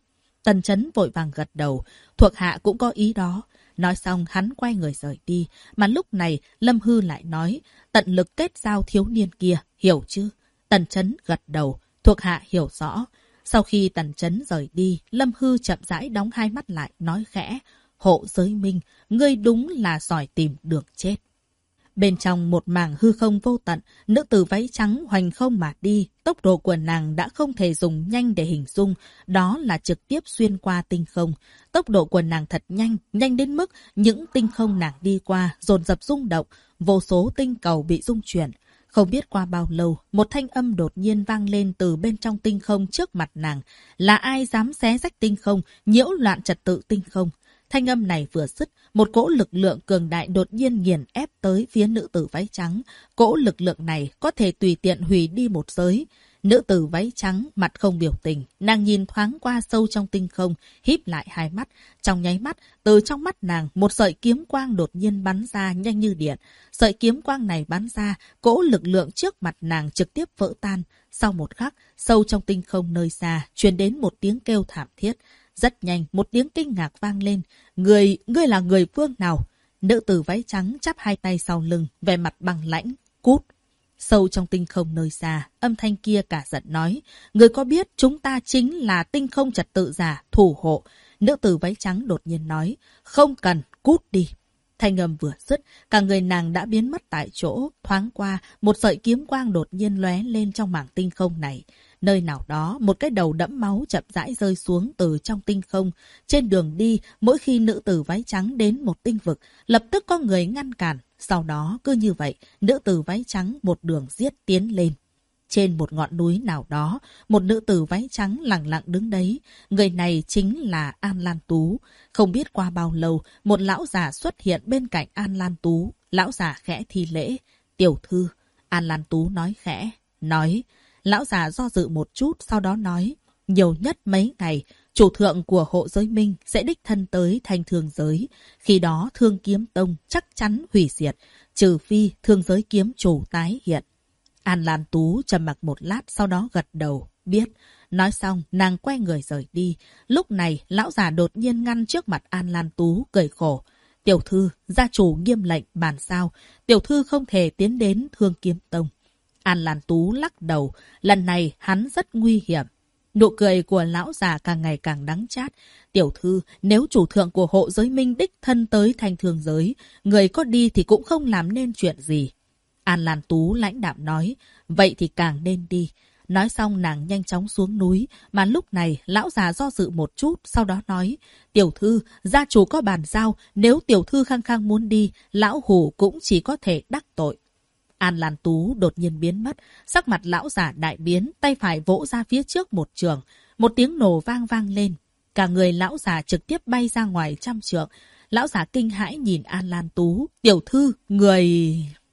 Tần Chấn vội vàng gật đầu, thuộc hạ cũng có ý đó. Nói xong hắn quay người rời đi, mà lúc này Lâm Hư lại nói, tận lực kết giao thiếu niên kia, hiểu chứ? Tần Chấn gật đầu, thuộc hạ hiểu rõ. Sau khi Tần Chấn rời đi, Lâm Hư chậm rãi đóng hai mắt lại, nói khẽ, Hộ Giới Minh, ngươi đúng là giỏi tìm đường chết. Bên trong một mảng hư không vô tận, nữ tử váy trắng hoành không mà đi, tốc độ của nàng đã không thể dùng nhanh để hình dung, đó là trực tiếp xuyên qua tinh không. Tốc độ của nàng thật nhanh, nhanh đến mức những tinh không nàng đi qua dồn dập rung động, vô số tinh cầu bị rung chuyển. Không biết qua bao lâu, một thanh âm đột nhiên vang lên từ bên trong tinh không trước mặt nàng. Là ai dám xé rách tinh không, nhiễu loạn trật tự tinh không? Thanh âm này vừa dứt, một cỗ lực lượng cường đại đột nhiên nghiền ép tới phía nữ tử váy trắng. Cỗ lực lượng này có thể tùy tiện hủy đi một giới. Nữ tử váy trắng, mặt không biểu tình, nàng nhìn thoáng qua sâu trong tinh không, híp lại hai mắt. Trong nháy mắt, từ trong mắt nàng, một sợi kiếm quang đột nhiên bắn ra nhanh như điện. Sợi kiếm quang này bắn ra, cỗ lực lượng trước mặt nàng trực tiếp vỡ tan. Sau một khắc, sâu trong tinh không nơi xa, truyền đến một tiếng kêu thảm thiết. Rất nhanh, một tiếng kinh ngạc vang lên. Ngươi là người phương nào? Nữ tử váy trắng chắp hai tay sau lưng, vẻ mặt bằng lãnh, cút. Sâu trong tinh không nơi xa, âm thanh kia cả giận nói, người có biết chúng ta chính là tinh không trật tự giả, thủ hộ. Nữ tử váy trắng đột nhiên nói, không cần, cút đi. Thanh âm vừa dứt, cả người nàng đã biến mất tại chỗ, thoáng qua, một sợi kiếm quang đột nhiên lóe lên trong mảng tinh không này. Nơi nào đó, một cái đầu đẫm máu chậm rãi rơi xuống từ trong tinh không. Trên đường đi, mỗi khi nữ tử váy trắng đến một tinh vực, lập tức có người ngăn cản. Sau đó, cứ như vậy, nữ tử váy trắng một đường giết tiến lên. Trên một ngọn núi nào đó, một nữ tử váy trắng lặng lặng đứng đấy. Người này chính là An Lan Tú. Không biết qua bao lâu, một lão già xuất hiện bên cạnh An Lan Tú. Lão già khẽ thi lễ. Tiểu thư. An Lan Tú nói khẽ. Lão già do dự một chút, sau đó nói. Nhiều nhất mấy ngày, chủ thượng của Hộ Giới Minh sẽ đích thân tới Thanh Thương Giới. Khi đó Thương Kiếm Tông chắc chắn hủy diệt, trừ phi Thương Giới Kiếm chủ tái hiện. An Lan Tú trầm mặc một lát, sau đó gật đầu, biết. Nói xong, nàng quay người rời đi. Lúc này, lão già đột nhiên ngăn trước mặt An Lan Tú, cười khổ. Tiểu thư, gia chủ nghiêm lệnh bàn giao, tiểu thư không thể tiến đến Thương Kiếm Tông. An Lan Tú lắc đầu, lần này hắn rất nguy hiểm. Nụ cười của lão già càng ngày càng đắng chát. Tiểu thư, nếu chủ thượng của Hộ Giới Minh đích thân tới Thanh Thương Giới, người có đi thì cũng không làm nên chuyện gì. An Lan Tú lãnh đạm nói, vậy thì càng nên đi. Nói xong nàng nhanh chóng xuống núi, mà lúc này lão già do dự một chút, sau đó nói, tiểu thư, gia chủ có bàn giao, nếu tiểu thư khăng khăng muốn đi, lão hủ cũng chỉ có thể đắc tội. An Lan Tú đột nhiên biến mất, sắc mặt lão già đại biến, tay phải vỗ ra phía trước một trường, một tiếng nổ vang lên. Cả người lão già trực tiếp bay ra ngoài 100 trượng. Lão già kinh hãi nhìn An Lan Tú, tiểu thư, người...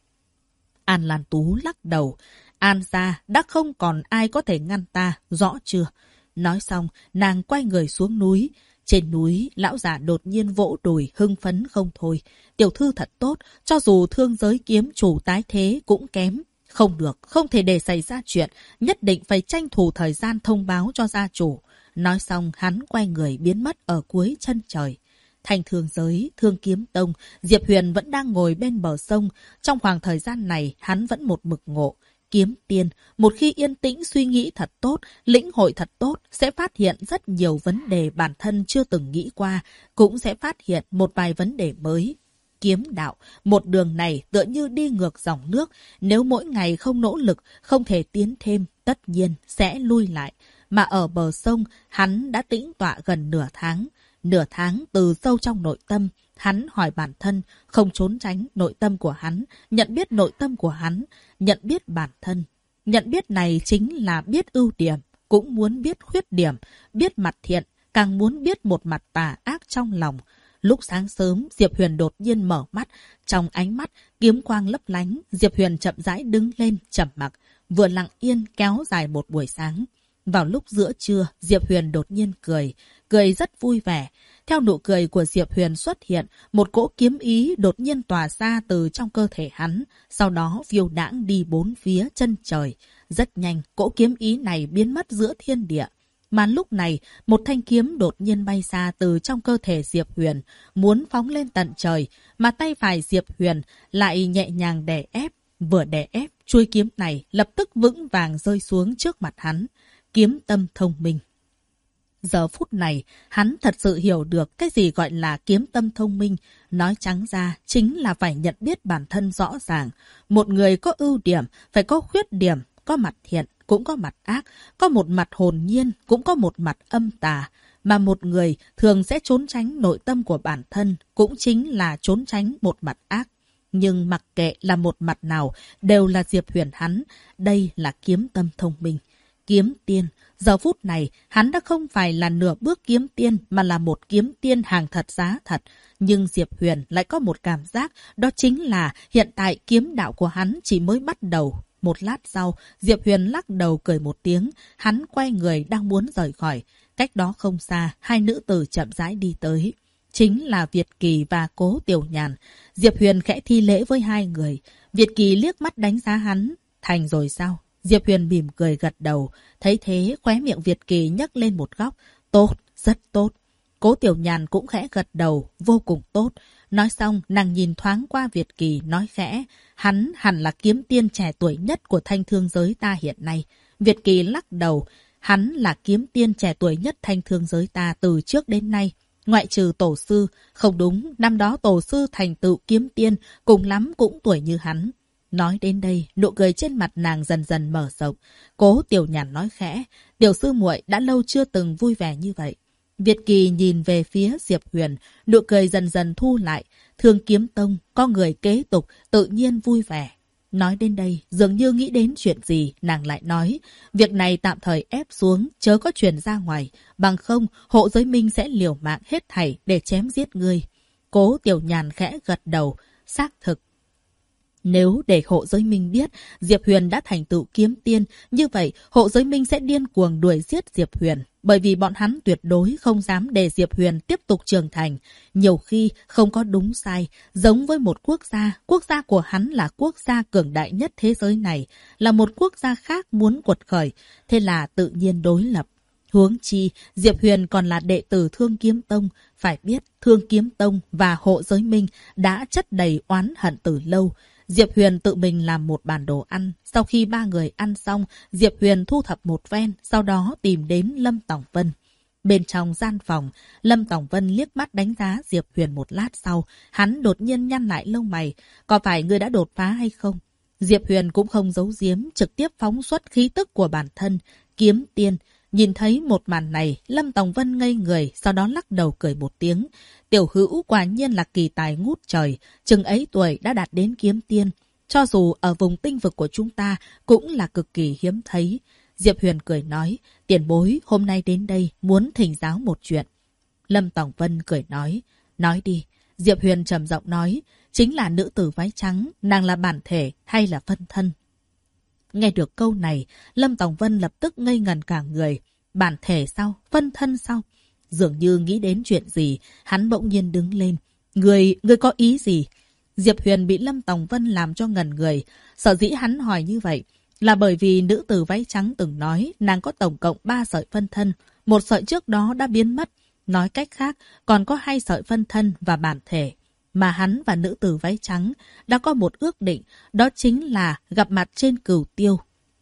An Lan Tú lắc đầu. An gia đã không còn ai có thể ngăn ta, rõ chưa? Nói xong, nàng quay người xuống núi. Trên núi, lão già đột nhiên vỗ đùi hưng phấn không thôi. Tiểu thư thật tốt, cho dù Thương Giới Kiếm chủ tái thế cũng kém. Không được, không thể để xảy ra chuyện, nhất định phải tranh thủ thời gian thông báo cho gia chủ. Nói xong, hắn quay người biến mất ở cuối chân trời. Thanh Thương Giới, Thương Kiếm Tông, Diệp Huyền vẫn đang ngồi bên bờ sông. Trong khoảng thời gian này, hắn vẫn một mực ngộ. Kiếm tiên, một khi yên tĩnh suy nghĩ thật tốt, lĩnh hội thật tốt, sẽ phát hiện rất nhiều vấn đề bản thân chưa từng nghĩ qua, cũng sẽ phát hiện một vài vấn đề mới. Kiếm đạo, một đường này tựa như đi ngược dòng nước, nếu mỗi ngày không nỗ lực, không thể tiến thêm, tất nhiên sẽ lui lại. Mà ở bờ sông, hắn đã tĩnh tọa gần nửa tháng. Nửa tháng từ sâu trong nội tâm, hắn hỏi bản thân, không trốn tránh nội tâm của hắn, nhận biết nội tâm của hắn, nhận biết bản thân. Nhận biết này chính là biết ưu điểm, cũng muốn biết khuyết điểm, biết mặt thiện, càng muốn biết một mặt tà ác trong lòng. Lúc sáng sớm, Diệp Huyền đột nhiên mở mắt, trong ánh mắt, kiếm quang lấp lánh, Diệp Huyền chậm rãi đứng lên, trầm mặc, vừa lặng yên kéo dài một buổi sáng. Vào lúc giữa trưa, Diệp Huyền đột nhiên cười rất vui vẻ. Theo nụ cười của Diệp Huyền xuất hiện, một cỗ kiếm ý đột nhiên tỏa ra từ trong cơ thể hắn, sau đó phiêu đãng đi bốn phía chân trời. Rất nhanh, cỗ kiếm ý này biến mất giữa thiên địa. Mà lúc này, một thanh kiếm đột nhiên bay ra từ trong cơ thể Diệp Huyền, muốn phóng lên tận trời, mà tay phải Diệp Huyền lại nhẹ nhàng đè ép. Vừa đè ép, chuôi kiếm này lập tức vững vàng rơi xuống trước mặt hắn. Kiếm tâm thông minh. Giờ phút này, hắn thật sự hiểu được cái gì gọi là kiếm tâm thông minh. Nói trắng ra, chính là phải nhận biết bản thân rõ ràng. Một người có ưu điểm, phải có khuyết điểm, có mặt thiện, cũng có mặt ác, có một mặt hồn nhiên, cũng có một mặt âm tà. Mà một người thường sẽ trốn tránh nội tâm của bản thân, cũng chính là trốn tránh một mặt ác. Nhưng mặc kệ là một mặt nào, đều là Diệp Huyền hắn. Đây là kiếm tâm thông minh. Kiếm tiên. Giờ phút này, hắn đã không phải là nửa bước kiếm tiên, mà là một kiếm tiên hàng thật giá thật. Nhưng Diệp Huyền lại có một cảm giác, đó chính là hiện tại kiếm đạo của hắn chỉ mới bắt đầu. Một lát sau, Diệp Huyền lắc đầu cười một tiếng, hắn quay người đang muốn rời khỏi. Cách đó không xa, hai nữ tử chậm rãi đi tới. Chính là Việt Kỳ và Cố Tiểu Nhàn. Diệp Huyền khẽ thi lễ với hai người. Việt Kỳ liếc mắt đánh giá hắn. Thành rồi sao? Diệp Huyền mỉm cười gật đầu. Thấy thế, khóe miệng Việt Kỳ nhấc lên một góc. Tốt, rất tốt. Cố Tiểu Nhàn cũng khẽ gật đầu, vô cùng tốt. Nói xong, nàng nhìn thoáng qua Việt Kỳ, nói khẽ. Hắn hẳn là kiếm tiên trẻ tuổi nhất của thanh thương giới ta hiện nay. Việt Kỳ lắc đầu. Hắn là kiếm tiên trẻ tuổi nhất thanh thương giới ta từ trước đến nay. Ngoại trừ tổ sư. Không đúng, năm đó tổ sư thành tựu kiếm tiên, cùng lắm cũng tuổi như hắn. Nói đến đây, nụ cười trên mặt nàng dần dần mở rộng. Cố Tiểu Nhàn nói khẽ, tiểu sư muội đã lâu chưa từng vui vẻ như vậy. Việt Kỳ nhìn về phía Diệp Huyền, nụ cười dần dần thu lại. Thương Kiếm Tông, có người kế tục, tự nhiên vui vẻ. Nói đến đây, dường như nghĩ đến chuyện gì, nàng lại nói. Việc này tạm thời ép xuống, chớ có truyền ra ngoài. Bằng không, Hộ Giới Minh sẽ liều mạng hết thảy để chém giết ngươi. Cố Tiểu Nhàn khẽ gật đầu, xác thực. Nếu để Hộ Giới Minh biết Diệp Huyền đã thành tựu kiếm tiên, như vậy Hộ Giới Minh sẽ điên cuồng đuổi giết Diệp Huyền. Bởi vì bọn hắn tuyệt đối không dám để Diệp Huyền tiếp tục trưởng thành. Nhiều khi không có đúng sai, giống với một quốc gia của hắn là quốc gia cường đại nhất thế giới này, là một quốc gia khác muốn quật khởi, thế là tự nhiên đối lập. Huống chi, Diệp Huyền còn là đệ tử Thương Kiếm Tông. Phải biết, Thương Kiếm Tông và Hộ Giới Minh đã chất đầy oán hận từ lâu. Diệp Huyền tự mình làm một bàn đồ ăn. Sau khi ba người ăn xong, Diệp Huyền thu thập một ven, sau đó tìm đến Lâm Tòng Vân. Bên trong gian phòng, Lâm Tòng Vân liếc mắt đánh giá Diệp Huyền một lát sau. Hắn đột nhiên nhăn lại lông mày. Có phải ngươi đã đột phá hay không? Diệp Huyền cũng không giấu giếm, trực tiếp phóng xuất khí tức của bản thân. Kiếm tiên. Nhìn thấy một màn này, Lâm Tòng Vân ngây người, sau đó lắc đầu cười một tiếng. Tiểu Hữu quả nhiên là kỳ tài ngút trời, chừng ấy tuổi đã đạt đến kiếm tiên. Cho dù ở vùng tinh vực của chúng ta cũng là cực kỳ hiếm thấy. Diệp Huyền cười nói, tiền bối hôm nay đến đây muốn thỉnh giáo một chuyện. Lâm Tòng Vân cười nói đi. Diệp Huyền trầm giọng nói, chính là nữ tử váy trắng, nàng là bản thể hay là phân thân? Nghe được câu này, Lâm Tòng Vân lập tức ngây ngần cả người. Bản thể sao? Phân thân sao? Dường như nghĩ đến chuyện gì, hắn bỗng nhiên đứng lên. Người có ý gì? Diệp Huyền bị Lâm Tòng Vân làm cho ngẩn người. Sở dĩ hắn hỏi như vậy là bởi vì nữ tử váy trắng từng nói nàng có tổng cộng 3 sợi phân thân. Một sợi trước đó đã biến mất. Nói cách khác, còn có 2 sợi phân thân và bản thể. Mà hắn và nữ tử váy trắng đã có một ước định, đó chính là gặp mặt trên Cửu Tiêu.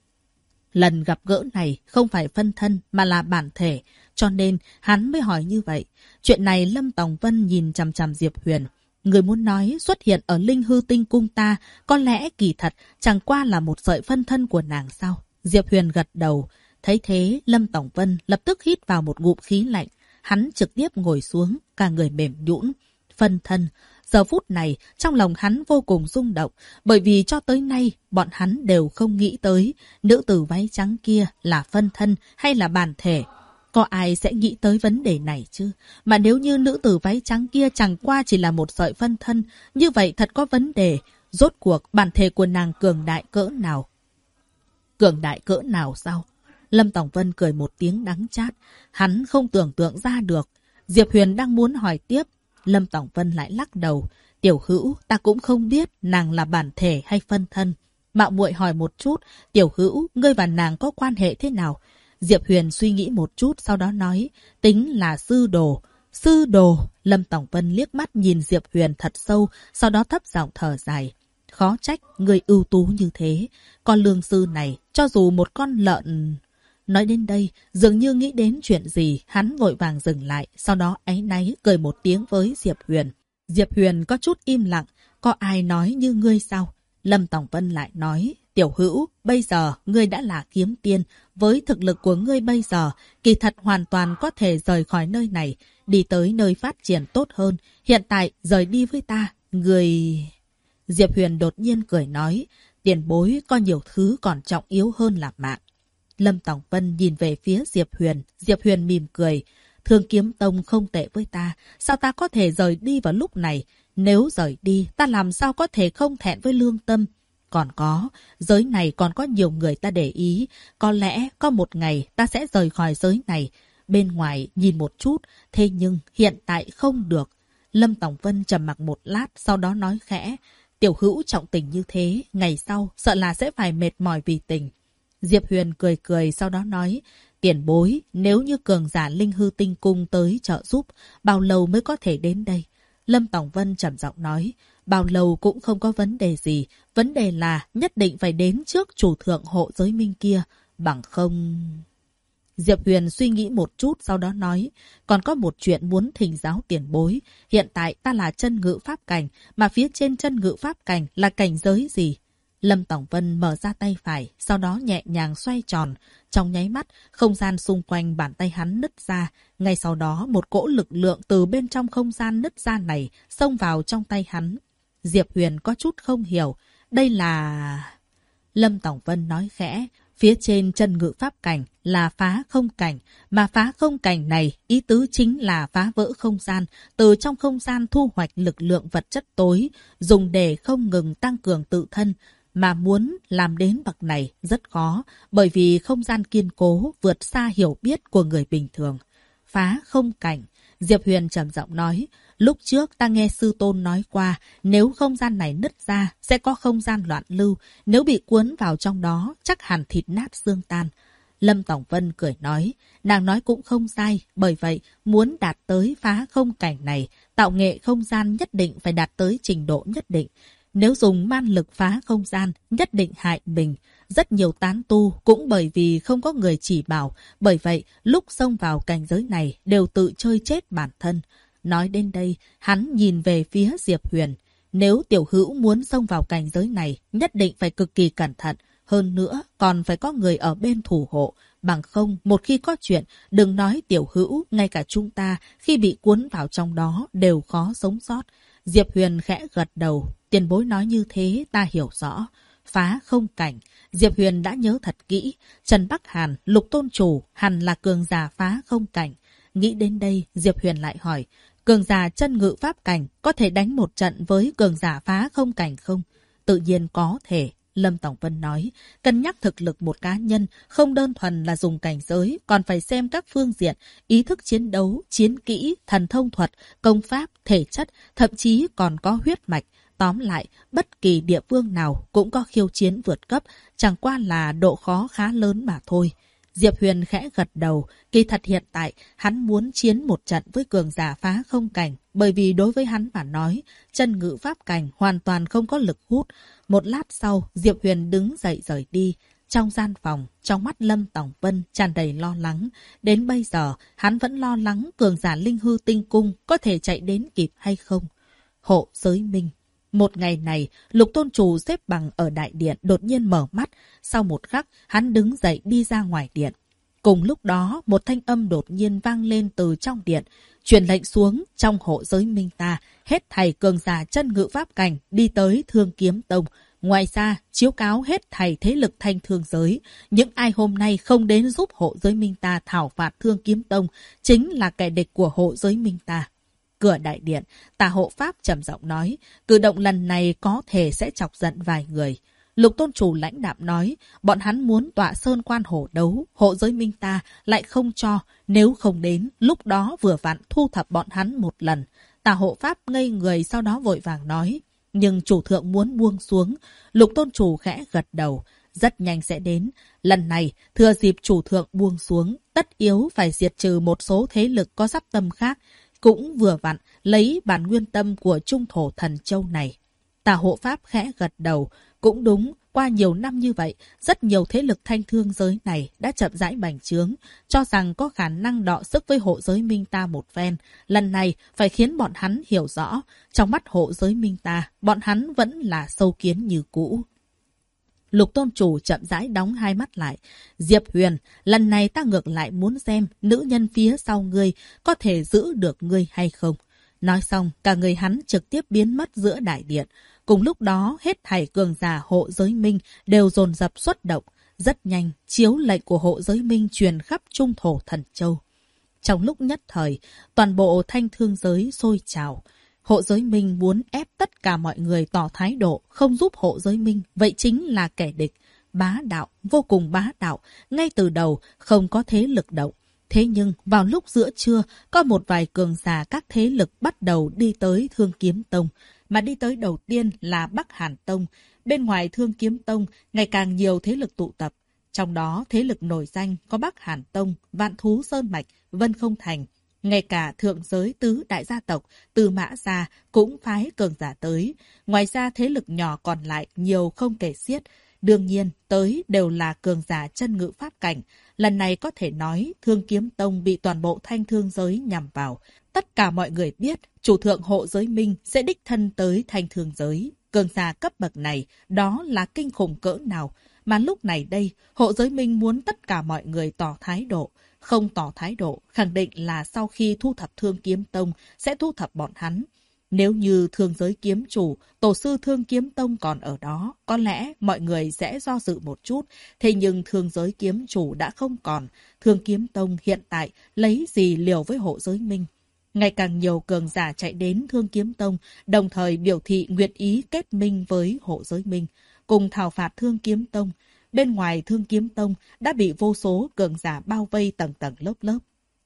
Lần gặp gỡ này không phải phân thân mà là bản thể, cho nên hắn mới hỏi như vậy. Chuyện này Lâm Tòng Vân nhìn chằm chằm Diệp Huyền. Người muốn nói xuất hiện ở Linh Hư Tinh Cung ta, có lẽ kỳ thật chẳng qua là một sợi phân thân của nàng sao? Diệp Huyền gật đầu. Thấy thế, Lâm Tòng Vân lập tức hít vào một ngụm khí lạnh. Hắn trực tiếp ngồi xuống, cả người mềm nhũn. Phân thân. Giờ phút này, trong lòng hắn vô cùng rung động, bởi vì cho tới nay, bọn hắn đều không nghĩ tới nữ tử váy trắng kia là phân thân hay là bản thể. Có ai sẽ nghĩ tới vấn đề này chứ? Mà nếu như nữ tử váy trắng kia chẳng qua chỉ là một sợi phân thân, như vậy thật có vấn đề. Rốt cuộc, bản thể của nàng cường đại cỡ nào? Cường đại cỡ nào sao? Lâm Tòng Vân cười một tiếng đắng chát. Hắn không tưởng tượng ra được. Diệp Huyền đang muốn hỏi tiếp. Lâm Tòng Vân lại lắc đầu. Tiểu Hữu, ta cũng không biết nàng là bản thể hay phân thân. Mạo muội hỏi một chút, Tiểu Hữu, ngươi và nàng có quan hệ thế nào? Diệp Huyền suy nghĩ một chút sau đó nói, tính là sư đồ. Sư đồ, Lâm Tòng Vân liếc mắt nhìn Diệp Huyền thật sâu, sau đó thấp giọng thở dài. Khó trách người ưu tú như thế, con lương sư này, cho dù một con lợn... Nói đến đây, dường như nghĩ đến chuyện gì, hắn vội vàng dừng lại, sau đó áy náy cười một tiếng với Diệp Huyền. Diệp Huyền có chút im lặng, có ai nói như ngươi sao? Lâm Tòng Vân lại nói, tiểu hữu, bây giờ ngươi đã là kiếm tiên, với thực lực của ngươi bây giờ, kỳ thật hoàn toàn có thể rời khỏi nơi này, đi tới nơi phát triển tốt hơn. Hiện tại, rời đi với ta, ngươi... Diệp Huyền đột nhiên cười nói, tiền bối có nhiều thứ còn trọng yếu hơn là mạng. Lâm Tòng Vân nhìn về phía Diệp Huyền mỉm cười. Thương Kiếm Tông không tệ với ta, sao ta có thể rời đi vào lúc này? Nếu rời đi, ta làm sao có thể không thẹn với lương tâm? Còn có, giới này còn có nhiều người ta để ý. Có lẽ có một ngày ta sẽ rời khỏi giới này. Bên ngoài nhìn một chút, thế nhưng hiện tại không được. Lâm Tòng Vân trầm mặc một lát, sau đó nói khẽ. Tiểu hữu trọng tình như thế, ngày sau sợ là sẽ phải mệt mỏi vì tình. Diệp Huyền cười cười sau đó nói, tiền bối, nếu như cường giả Linh Hư Tinh Cung tới trợ giúp, bao lâu mới có thể đến đây? Lâm Tòng Vân trầm giọng nói, bao lâu cũng không có vấn đề gì, vấn đề là nhất định phải đến trước chủ thượng hộ giới minh kia, bằng không... Diệp Huyền suy nghĩ một chút sau đó nói, còn có một chuyện muốn thỉnh giáo tiền bối, hiện tại ta là chân ngự pháp cảnh, mà phía trên chân ngự pháp cảnh là cảnh giới gì? Lâm Tòng Vân mở ra tay phải, sau đó nhẹ nhàng xoay tròn. Trong nháy mắt, không gian xung quanh bàn tay hắn nứt ra. Ngay sau đó, một cỗ lực lượng từ bên trong không gian nứt ra này xông vào trong tay hắn. Diệp Huyền có chút không hiểu. Đây là... Lâm Tòng Vân nói khẽ. Phía trên chân ngự pháp cảnh là phá không cảnh. Mà phá không cảnh này, ý tứ chính là phá vỡ không gian. Từ trong không gian thu hoạch lực lượng vật chất tối, dùng để không ngừng tăng cường tự thân. Mà muốn làm đến bậc này rất khó, bởi vì không gian kiên cố vượt xa hiểu biết của người bình thường. Phá không cảnh, Diệp Huyền trầm giọng nói, lúc trước ta nghe sư tôn nói qua, nếu không gian này nứt ra, sẽ có không gian loạn lưu, nếu bị cuốn vào trong đó, chắc hẳn thịt nát xương tan. Lâm Tòng Vân cười nói, nàng nói cũng không sai, bởi vậy muốn đạt tới phá không cảnh này, tạo nghệ không gian nhất định phải đạt tới trình độ nhất định. Nếu dùng man lực phá không gian, nhất định hại mình. Rất nhiều tán tu cũng bởi vì không có người chỉ bảo. Bởi vậy, lúc xông vào cảnh giới này đều tự chơi chết bản thân. Nói đến đây, hắn nhìn về phía Diệp Huyền. Nếu tiểu hữu muốn xông vào cảnh giới này, nhất định phải cực kỳ cẩn thận. Hơn nữa, còn phải có người ở bên thủ hộ. Bằng không, một khi có chuyện, đừng nói tiểu hữu, ngay cả chúng ta, khi bị cuốn vào trong đó, đều khó sống sót. Diệp Huyền khẽ gật đầu. Tiền bối nói như thế ta hiểu rõ. Phá không cảnh. Diệp Huyền đã nhớ thật kỹ. Trần Bắc Hàn, Lục Tôn Chủ, hẳn là cường giả phá không cảnh. Nghĩ đến đây, Diệp Huyền lại hỏi. Cường giả chân ngự pháp cảnh có thể đánh một trận với cường giả phá không cảnh không? Tự nhiên có thể. Lâm Tòng Vân nói, cân nhắc thực lực một cá nhân không đơn thuần là dùng cảnh giới, còn phải xem các phương diện, ý thức chiến đấu, chiến kỹ, thần thông thuật, công pháp, thể chất, thậm chí còn có huyết mạch. Tóm lại, bất kỳ địa phương nào cũng có khiêu chiến vượt cấp, chẳng qua là độ khó khá lớn mà thôi. Diệp Huyền khẽ gật đầu, kỳ thật hiện tại hắn muốn chiến một trận với cường giả phá không cảnh, bởi vì đối với hắn mà nói, chân ngự pháp cảnh hoàn toàn không có lực hút. Một lát sau, Diệp Huyền đứng dậy rời đi. Trong gian phòng, trong mắt Lâm Tòng Vân tràn đầy lo lắng. Đến bây giờ, hắn vẫn lo lắng cường giả Linh Hư Tinh Cung có thể chạy đến kịp hay không. Hộ giới minh. Một ngày này, Lục Tôn Chủ xếp bằng ở đại điện đột nhiên mở mắt. Sau một khắc, hắn đứng dậy đi ra ngoài điện. Cùng lúc đó, một thanh âm đột nhiên vang lên từ trong điện. Truyền lệnh xuống trong hộ giới minh ta, hết thảy cường giả chân ngự pháp cảnh đi tới Thương Kiếm Tông. Ngoài ra, chiếu cáo hết thảy thế lực thanh thương giới. Những ai hôm nay không đến giúp hộ giới minh ta thảo phạt Thương Kiếm Tông chính là kẻ địch của hộ giới minh ta. Cửa đại điện, Tà hộ pháp trầm giọng nói, cử động lần này có thể sẽ chọc giận vài người. Lục Tôn Chủ lãnh đạm nói, bọn hắn muốn tọa sơn quan hổ đấu, hộ giới minh ta lại không cho, nếu không đến, lúc đó vừa vặn thu thập bọn hắn một lần. Tà hộ pháp ngây người sau đó vội vàng nói, nhưng chủ thượng muốn buông xuống. Lục Tôn Chủ khẽ gật đầu. rất nhanh sẽ đến. Lần này, thừa dịp chủ thượng buông xuống, tất yếu phải diệt trừ một số thế lực có sắp tâm khác, cũng vừa vặn lấy bản nguyên tâm của trung thổ thần châu này. Tà hộ pháp khẽ gật đầu, cũng đúng, qua nhiều năm như vậy, rất nhiều thế lực thanh thương giới này đã chậm rãi bành trướng, cho rằng có khả năng đọ sức với hộ giới minh ta một phen. Lần này phải khiến bọn hắn hiểu rõ, trong mắt hộ giới minh ta, bọn hắn vẫn là sâu kiến như cũ. Lục tôn chủ chậm rãi đóng hai mắt lại. Diệp Huyền, lần này ta ngược lại muốn xem nữ nhân phía sau ngươi có thể giữ được ngươi hay không. Nói xong, cả người hắn trực tiếp biến mất giữa đại điện. Cùng lúc đó, hết thảy cường giả hộ giới minh đều dồn dập xuất động. Rất nhanh, chiếu lệnh của hộ giới minh truyền khắp trung thổ thần châu. Trong lúc nhất thời, toàn bộ thanh thương giới sôi trào. Hộ giới minh muốn ép tất cả mọi người tỏ thái độ, không giúp hộ giới minh, vậy chính là kẻ địch. Bá đạo, vô cùng bá đạo, ngay từ đầu không có thế lực động. Thế nhưng, vào lúc giữa trưa, có một vài cường giả các thế lực bắt đầu đi tới Thương Kiếm Tông. Mà đi tới đầu tiên là Bắc Hàn Tông. Bên ngoài Thương Kiếm Tông, ngày càng nhiều thế lực tụ tập. Trong đó, thế lực nổi danh có Bắc Hàn Tông, Vạn Thú Sơn Mạch, Vân Không Thành. Ngay cả thượng giới tứ đại gia tộc, Từ Mã Gia cũng phái cường giả tới. Ngoài ra thế lực nhỏ còn lại nhiều không kể xiết. Đương nhiên, tới đều là cường giả chân ngự pháp cảnh. Lần này có thể nói Thương Kiếm Tông bị toàn bộ thanh thương giới nhằm vào. Tất cả mọi người biết, chủ thượng hộ giới minh sẽ đích thân tới thanh thương giới. Cường giả cấp bậc này, đó là kinh khủng cỡ nào. Mà lúc này đây, hộ giới minh muốn tất cả mọi người tỏ thái độ. Không tỏ thái độ, khẳng định là sau khi thu thập Thương Kiếm Tông sẽ thu thập bọn hắn. Nếu như thương giới kiếm chủ, tổ sư Thương Kiếm Tông còn ở đó, có lẽ mọi người sẽ do dự một chút. Thế nhưng thương giới kiếm chủ đã không còn. Thương Kiếm Tông hiện tại lấy gì liều với hộ giới minh? Ngày càng nhiều cường giả chạy đến Thương Kiếm Tông, đồng thời biểu thị nguyện ý kết minh với hộ giới minh, cùng thảo phạt Thương Kiếm Tông. Bên ngoài Thương Kiếm Tông đã bị vô số cường giả bao vây tầng tầng lớp lớp.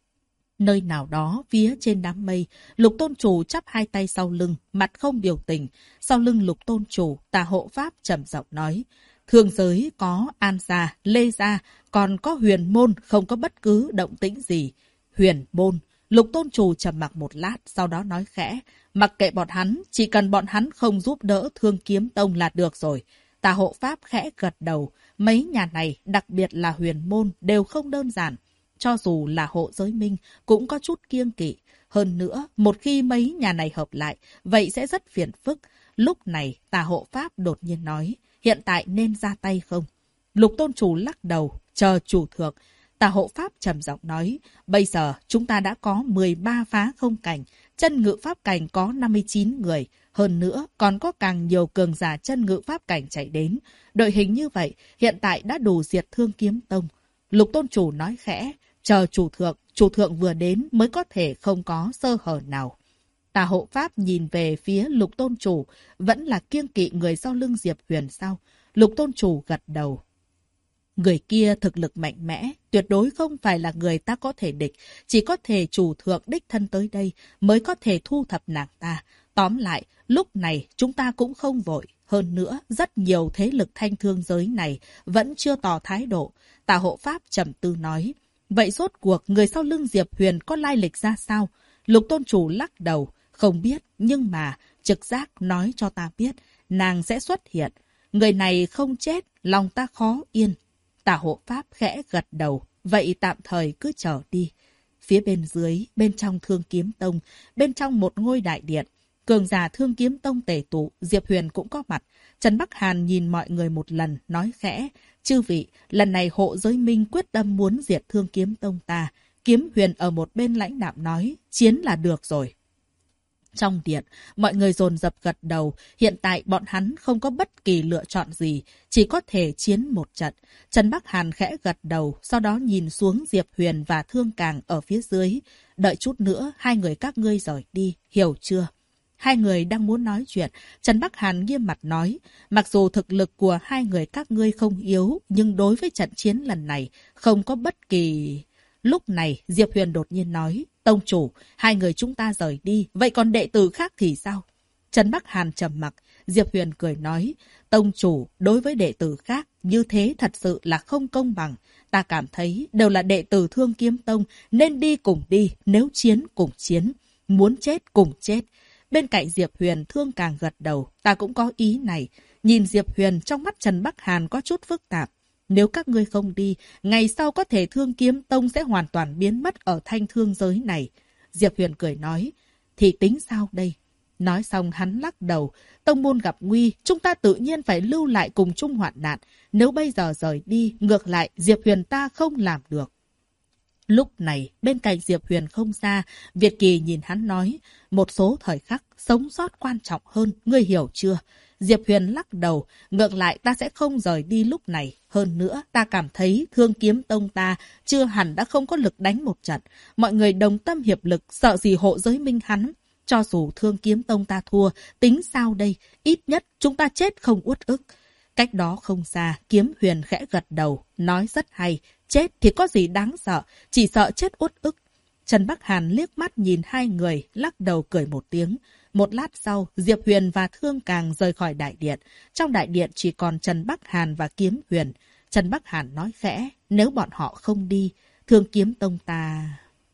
Nơi nào đó, phía trên đám mây, Lục Tôn Chủ chắp hai tay sau lưng, mặt không biểu tình. Sau lưng Lục Tôn Chủ, Tà hộ pháp trầm giọng nói, thương giới có An Gia, Lê Gia, còn có Huyền Môn, không có bất cứ động tĩnh gì. Huyền Môn, Lục Tôn Chủ trầm mặc một lát, sau đó nói khẽ, mặc kệ bọn hắn, chỉ cần bọn hắn không giúp đỡ Thương Kiếm Tông là được rồi. Tà hộ pháp khẽ gật đầu, mấy nhà này, đặc biệt là Huyền Môn, đều không đơn giản. Cho dù là hộ giới minh cũng có chút kiêng kỵ. Hơn nữa, một khi mấy nhà này hợp lại, vậy sẽ rất phiền phức. Lúc này, Tà hộ pháp đột nhiên nói, hiện tại nên ra tay không? Lục Tôn Chủ lắc đầu, chờ chủ thượng. Tà hộ pháp trầm giọng nói, bây giờ chúng ta đã có 13 phá không cảnh, chân ngự pháp cảnh có 59 người. Hơn nữa, còn có càng nhiều cường giả chân ngự pháp cảnh chạy đến. Đội hình như vậy, hiện tại đã đủ diệt Thương Kiếm Tông. Lục Tôn Chủ nói khẽ, chờ chủ thượng vừa đến mới có thể không có sơ hở nào. Tà hộ pháp nhìn về phía Lục Tôn Chủ, vẫn là kiêng kỵ người sau lưng Diệp Huyền sao? Lục Tôn Chủ gật đầu. Người kia thực lực mạnh mẽ, tuyệt đối không phải là người ta có thể địch, chỉ có thể chủ thượng đích thân tới đây mới có thể thu thập nàng ta. Tóm lại, lúc này chúng ta cũng không vội. Hơn nữa, rất nhiều thế lực thanh thương giới này vẫn chưa tỏ thái độ. Tà hộ pháp trầm tư nói, vậy rốt cuộc người sau lưng Diệp Huyền có lai lịch ra sao? Lục Tôn Chủ lắc đầu, không biết, nhưng mà trực giác nói cho ta biết, nàng sẽ xuất hiện. Người này không chết, lòng ta khó yên. Tà hộ pháp khẽ gật đầu, vậy tạm thời cứ chờ đi. Phía bên dưới, bên trong Thương Kiếm Tông, bên trong một ngôi đại điện, cường giả Thương Kiếm Tông tề tụ, Diệp Huyền cũng có mặt. Trần Bắc Hàn nhìn mọi người một lần, nói khẽ, chư vị, lần này hộ giới minh quyết tâm muốn diệt Thương Kiếm Tông ta. Kiếm Huyền ở một bên lãnh đạm nói, chiến là được rồi. Trong điện, mọi người dồn dập gật đầu, hiện tại bọn hắn không có bất kỳ lựa chọn gì, chỉ có thể chiến một trận. Trần Bắc Hàn khẽ gật đầu, sau đó nhìn xuống Diệp Huyền và Thương Càng ở phía dưới. Đợi chút nữa, hai người các ngươi rời đi, hiểu chưa? Hai người đang muốn nói chuyện, Trần Bắc Hàn nghiêm mặt nói, mặc dù thực lực của hai người các ngươi không yếu, nhưng đối với trận chiến lần này, không có bất kỳ... Lúc này, Diệp Huyền đột nhiên nói, Tông Chủ, hai người chúng ta rời đi, vậy còn đệ tử khác thì sao? Trần Bắc Hàn trầm mặc, Diệp Huyền cười nói, tông chủ đối với đệ tử khác như thế thật sự là không công bằng. Ta cảm thấy đều là đệ tử Thương Kiếm Tông nên đi cùng đi, nếu chiến cùng chiến, muốn chết cùng chết. Bên cạnh Diệp Huyền, Thương Càng gật đầu, ta cũng có ý này. Nhìn Diệp Huyền trong mắt Trần Bắc Hàn có chút phức tạp. Nếu các ngươi không đi, ngày sau có thể Thương Kiếm Tông sẽ hoàn toàn biến mất ở thanh thương giới này. Diệp Huyền cười nói, thì tính sao đây? Nói xong hắn lắc đầu, tông môn gặp nguy, chúng ta tự nhiên phải lưu lại cùng chung hoạn nạn. Nếu bây giờ rời đi, ngược lại Diệp Huyền ta không làm được. Lúc này, bên cạnh Diệp Huyền không xa, Việt Kỳ nhìn hắn nói, một số thời khắc, sống sót quan trọng hơn, ngươi hiểu chưa? Diệp Huyền lắc đầu, ngược lại ta sẽ không rời đi lúc này. Hơn nữa, ta cảm thấy Thương Kiếm Tông ta chưa hẳn đã không có lực đánh một trận. Mọi người đồng tâm hiệp lực, sợ gì hộ giới minh hắn. Cho dù Thương Kiếm Tông ta thua, tính sao đây? Ít nhất chúng ta chết không uất ức. Cách đó không xa, Kiếm Huyền khẽ gật đầu, nói rất hay. Chết thì có gì đáng sợ, chỉ sợ chết uất ức. Trần Bắc Hàn liếc mắt nhìn hai người, lắc đầu cười một tiếng. Một lát sau, Diệp Huyền và Thương Càng rời khỏi đại điện. Trong đại điện chỉ còn Trần Bắc Hàn và Kiếm Huyền. Trần Bắc Hàn nói khẽ, nếu bọn họ không đi, Thương Kiếm Tông ta...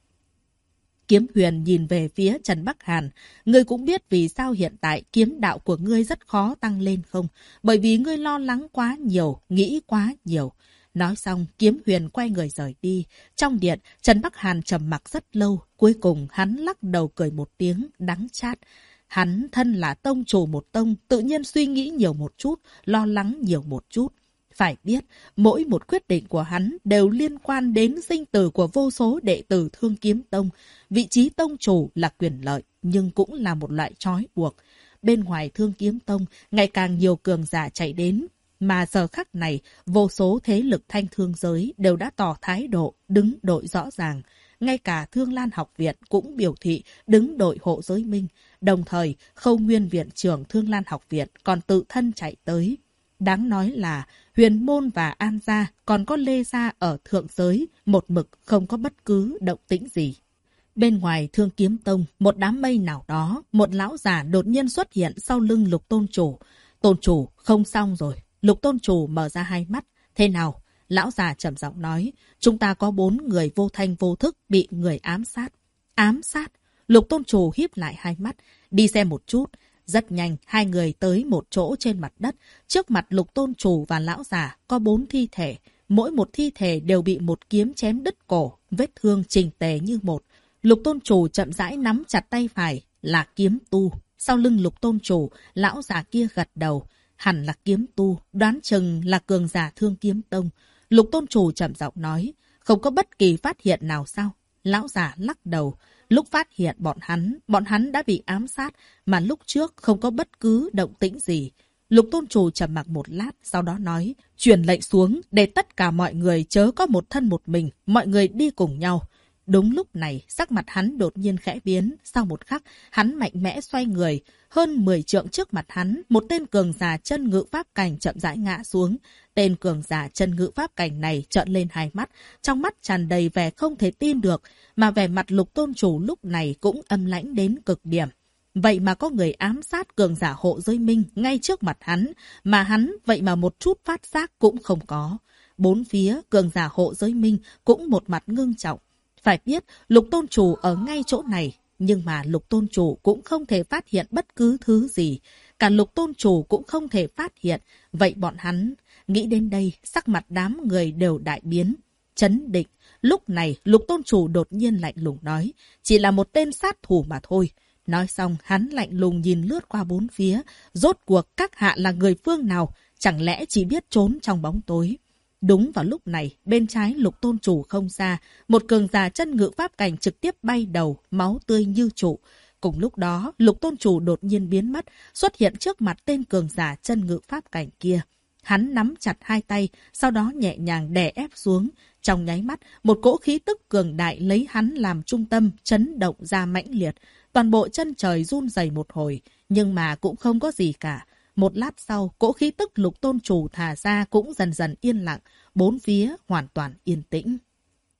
Kiếm Huyền nhìn về phía Trần Bắc Hàn. Ngươi cũng biết vì sao hiện tại kiếm đạo của ngươi rất khó tăng lên không? Bởi vì ngươi lo lắng quá nhiều, nghĩ quá nhiều. Nói xong, Kiếm Huyền quay người rời đi. Trong điện, Trần Bắc Hàn trầm mặc rất lâu. Cuối cùng, hắn lắc đầu cười một tiếng, đắng chát. Hắn thân là tông chủ một tông, tự nhiên suy nghĩ nhiều một chút, lo lắng nhiều một chút. Phải biết, mỗi một quyết định của hắn đều liên quan đến sinh tử của vô số đệ tử Thương Kiếm Tông. Vị trí tông chủ là quyền lợi, nhưng cũng là một loại trói buộc. Bên ngoài Thương Kiếm Tông, ngày càng nhiều cường giả chạy đến. Mà giờ khắc này, vô số thế lực thanh thương giới đều đã tỏ thái độ, đứng đội rõ ràng. Ngay cả Thương Lan học viện cũng biểu thị đứng đội hộ giới minh. Đồng thời, Khâu Nguyên viện trưởng Thương Lan học viện còn tự thân chạy tới. Đáng nói là Huyền Môn và An Gia còn có Lê Gia ở thượng giới, một mực không có bất cứ động tĩnh gì. Bên ngoài Thương Kiếm Tông, một đám mây nào đó, một lão già đột nhiên xuất hiện sau lưng Lục Tôn Chủ. Tôn Chủ, không xong rồi. Lục Tôn Chủ mở ra hai mắt. Thế nào? Lão già trầm giọng nói, chúng ta có 4 người vô thanh vô thức bị người ám sát. Ám sát? Lục Tôn Chủ híp lại hai mắt, đi xem một chút. Rất nhanh, hai người tới một chỗ trên mặt đất. Trước mặt Lục Tôn Chủ và lão già có 4 thi thể. Mỗi một thi thể đều bị một kiếm chém đứt cổ, vết thương chỉnh tề như một. Lục Tôn Chủ chậm rãi nắm chặt tay phải, là kiếm tu. Sau lưng Lục Tôn Chủ, lão già kia gật đầu. Hẳn là kiếm tu, đoán chừng là cường giả Thương Kiếm Tông. Lục Tôn Chủ trầm giọng nói, không có bất kỳ phát hiện nào sao? Lão già lắc đầu. Lúc phát hiện bọn hắn đã bị ám sát, mà lúc trước không có bất cứ động tĩnh gì. Lục Tôn Chủ trầm mặc một lát, sau đó nói, truyền lệnh xuống để tất cả mọi người chớ có một thân một mình, mọi người đi cùng nhau. Đúng lúc này, sắc mặt hắn đột nhiên khẽ biến, sau một khắc, hắn mạnh mẽ xoay người. Hơn 10 trượng trước mặt hắn, một tên cường giả chân ngự pháp cảnh chậm rãi ngã xuống. Tên cường giả chân ngự pháp cảnh này trợn lên hai mắt, trong mắt tràn đầy vẻ không thể tin được, mà vẻ mặt Lục Tôn Chủ lúc này cũng âm lãnh đến cực điểm. Vậy mà có người ám sát cường giả hộ giới minh ngay trước mặt hắn, mà hắn vậy mà một chút phát giác cũng không có. Bốn phía cường giả hộ giới minh cũng một mặt ngưng trọng. Phải biết, Lục Tôn Chủ ở ngay chỗ này, nhưng mà Lục Tôn Chủ cũng không thể phát hiện bất cứ thứ gì. Cả Lục Tôn Chủ cũng không thể phát hiện. Vậy bọn hắn, nghĩ đến đây, sắc mặt đám người đều đại biến. Chấn định, lúc này Lục Tôn Chủ đột nhiên lạnh lùng nói, chỉ là một tên sát thủ mà thôi. Nói xong, hắn lạnh lùng nhìn lướt qua bốn phía, rốt cuộc các hạ là người phương nào, chẳng lẽ chỉ biết trốn trong bóng tối. Đúng vào lúc này, bên trái Lục Tôn Chủ không xa, một cường giả chân ngự pháp cảnh trực tiếp bay đầu, máu tươi như trụ. Cùng lúc đó, Lục Tôn Chủ đột nhiên biến mất, xuất hiện trước mặt tên cường giả chân ngự pháp cảnh kia. Hắn nắm chặt hai tay, sau đó nhẹ nhàng đè ép xuống. Trong nháy mắt, một cỗ khí tức cường đại lấy hắn làm trung tâm, chấn động ra mãnh liệt. Toàn bộ chân trời run rẩy một hồi, nhưng mà cũng không có gì cả. Một lát sau, cỗ khí tức Lục Tôn Chủ thả ra cũng dần dần yên lặng, bốn phía hoàn toàn yên tĩnh.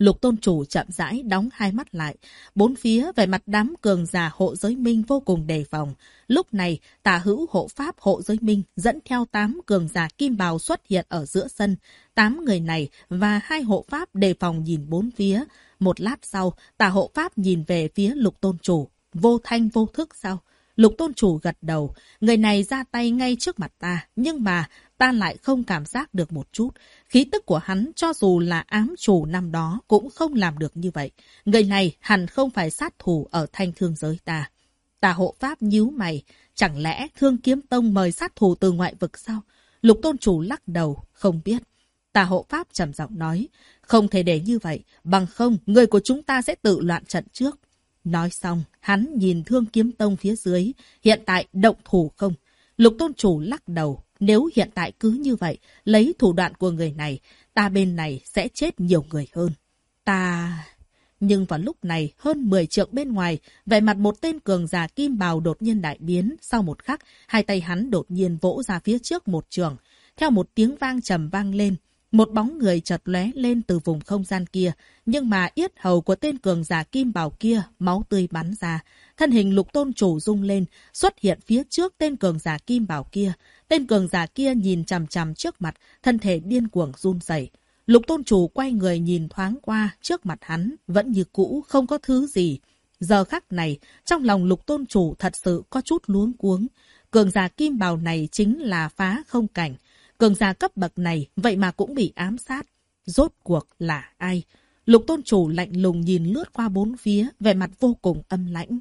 Lục tôn chủ chậm rãi đóng hai mắt lại. Bốn phía về mặt đám cường giả hộ giới minh vô cùng đề phòng. Lúc này, tả hữu hộ pháp hộ giới minh dẫn theo 8 cường giả kim bào xuất hiện ở giữa sân. 8 người này và 2 hộ pháp đề phòng nhìn bốn phía. Một lát sau, tả hộ pháp nhìn về phía lục tôn chủ. Vô thanh vô thức sao? Lục tôn chủ gật đầu. Người này ra tay ngay trước mặt ta, nhưng mà ta lại không cảm giác được một chút. Khí tức của hắn cho dù là ám chủ năm đó cũng không làm được như vậy. Người này hẳn không phải sát thủ ở Thanh Thương giới ta. Tà hộ pháp nhíu mày. Chẳng lẽ Thương Kiếm Tông mời sát thủ từ ngoại vực sao? Lục tôn chủ lắc đầu, không biết. Tà hộ pháp trầm giọng nói. Không thể để như vậy, bằng không người của chúng ta sẽ tự loạn trận trước. Nói xong, hắn nhìn Thương Kiếm Tông phía dưới. Hiện tại động thủ không? Lục tôn chủ lắc đầu. Nếu hiện tại cứ như vậy, lấy thủ đoạn của người này, ta bên này sẽ chết nhiều người hơn. Nhưng vào lúc này, hơn 10 trượng bên ngoài, vẻ mặt một tên cường giả kim bào đột nhiên đại biến. Sau một khắc, hai tay hắn đột nhiên vỗ ra phía trước một trường. Theo một tiếng vang trầm vang lên, một bóng người chợt lóe lên từ vùng không gian kia. Nhưng mà yết hầu của tên cường giả kim bào kia, máu tươi bắn ra. Thân hình lục tôn chủ rung lên, xuất hiện phía trước tên cường giả kim bào kia. Tên cường giả kia nhìn chằm chằm trước mặt, thân thể điên cuồng run rẩy. Lục tôn chủ quay người nhìn thoáng qua, trước mặt hắn, vẫn như cũ, không có thứ gì. Giờ khắc này, trong lòng lục tôn chủ thật sự có chút luống cuống. Cường giả kim bào này chính là Phá Không Cảnh. Cường giả cấp bậc này, vậy mà cũng bị ám sát. Rốt cuộc là ai? Lục tôn chủ lạnh lùng nhìn lướt qua bốn phía, vẻ mặt vô cùng âm lãnh.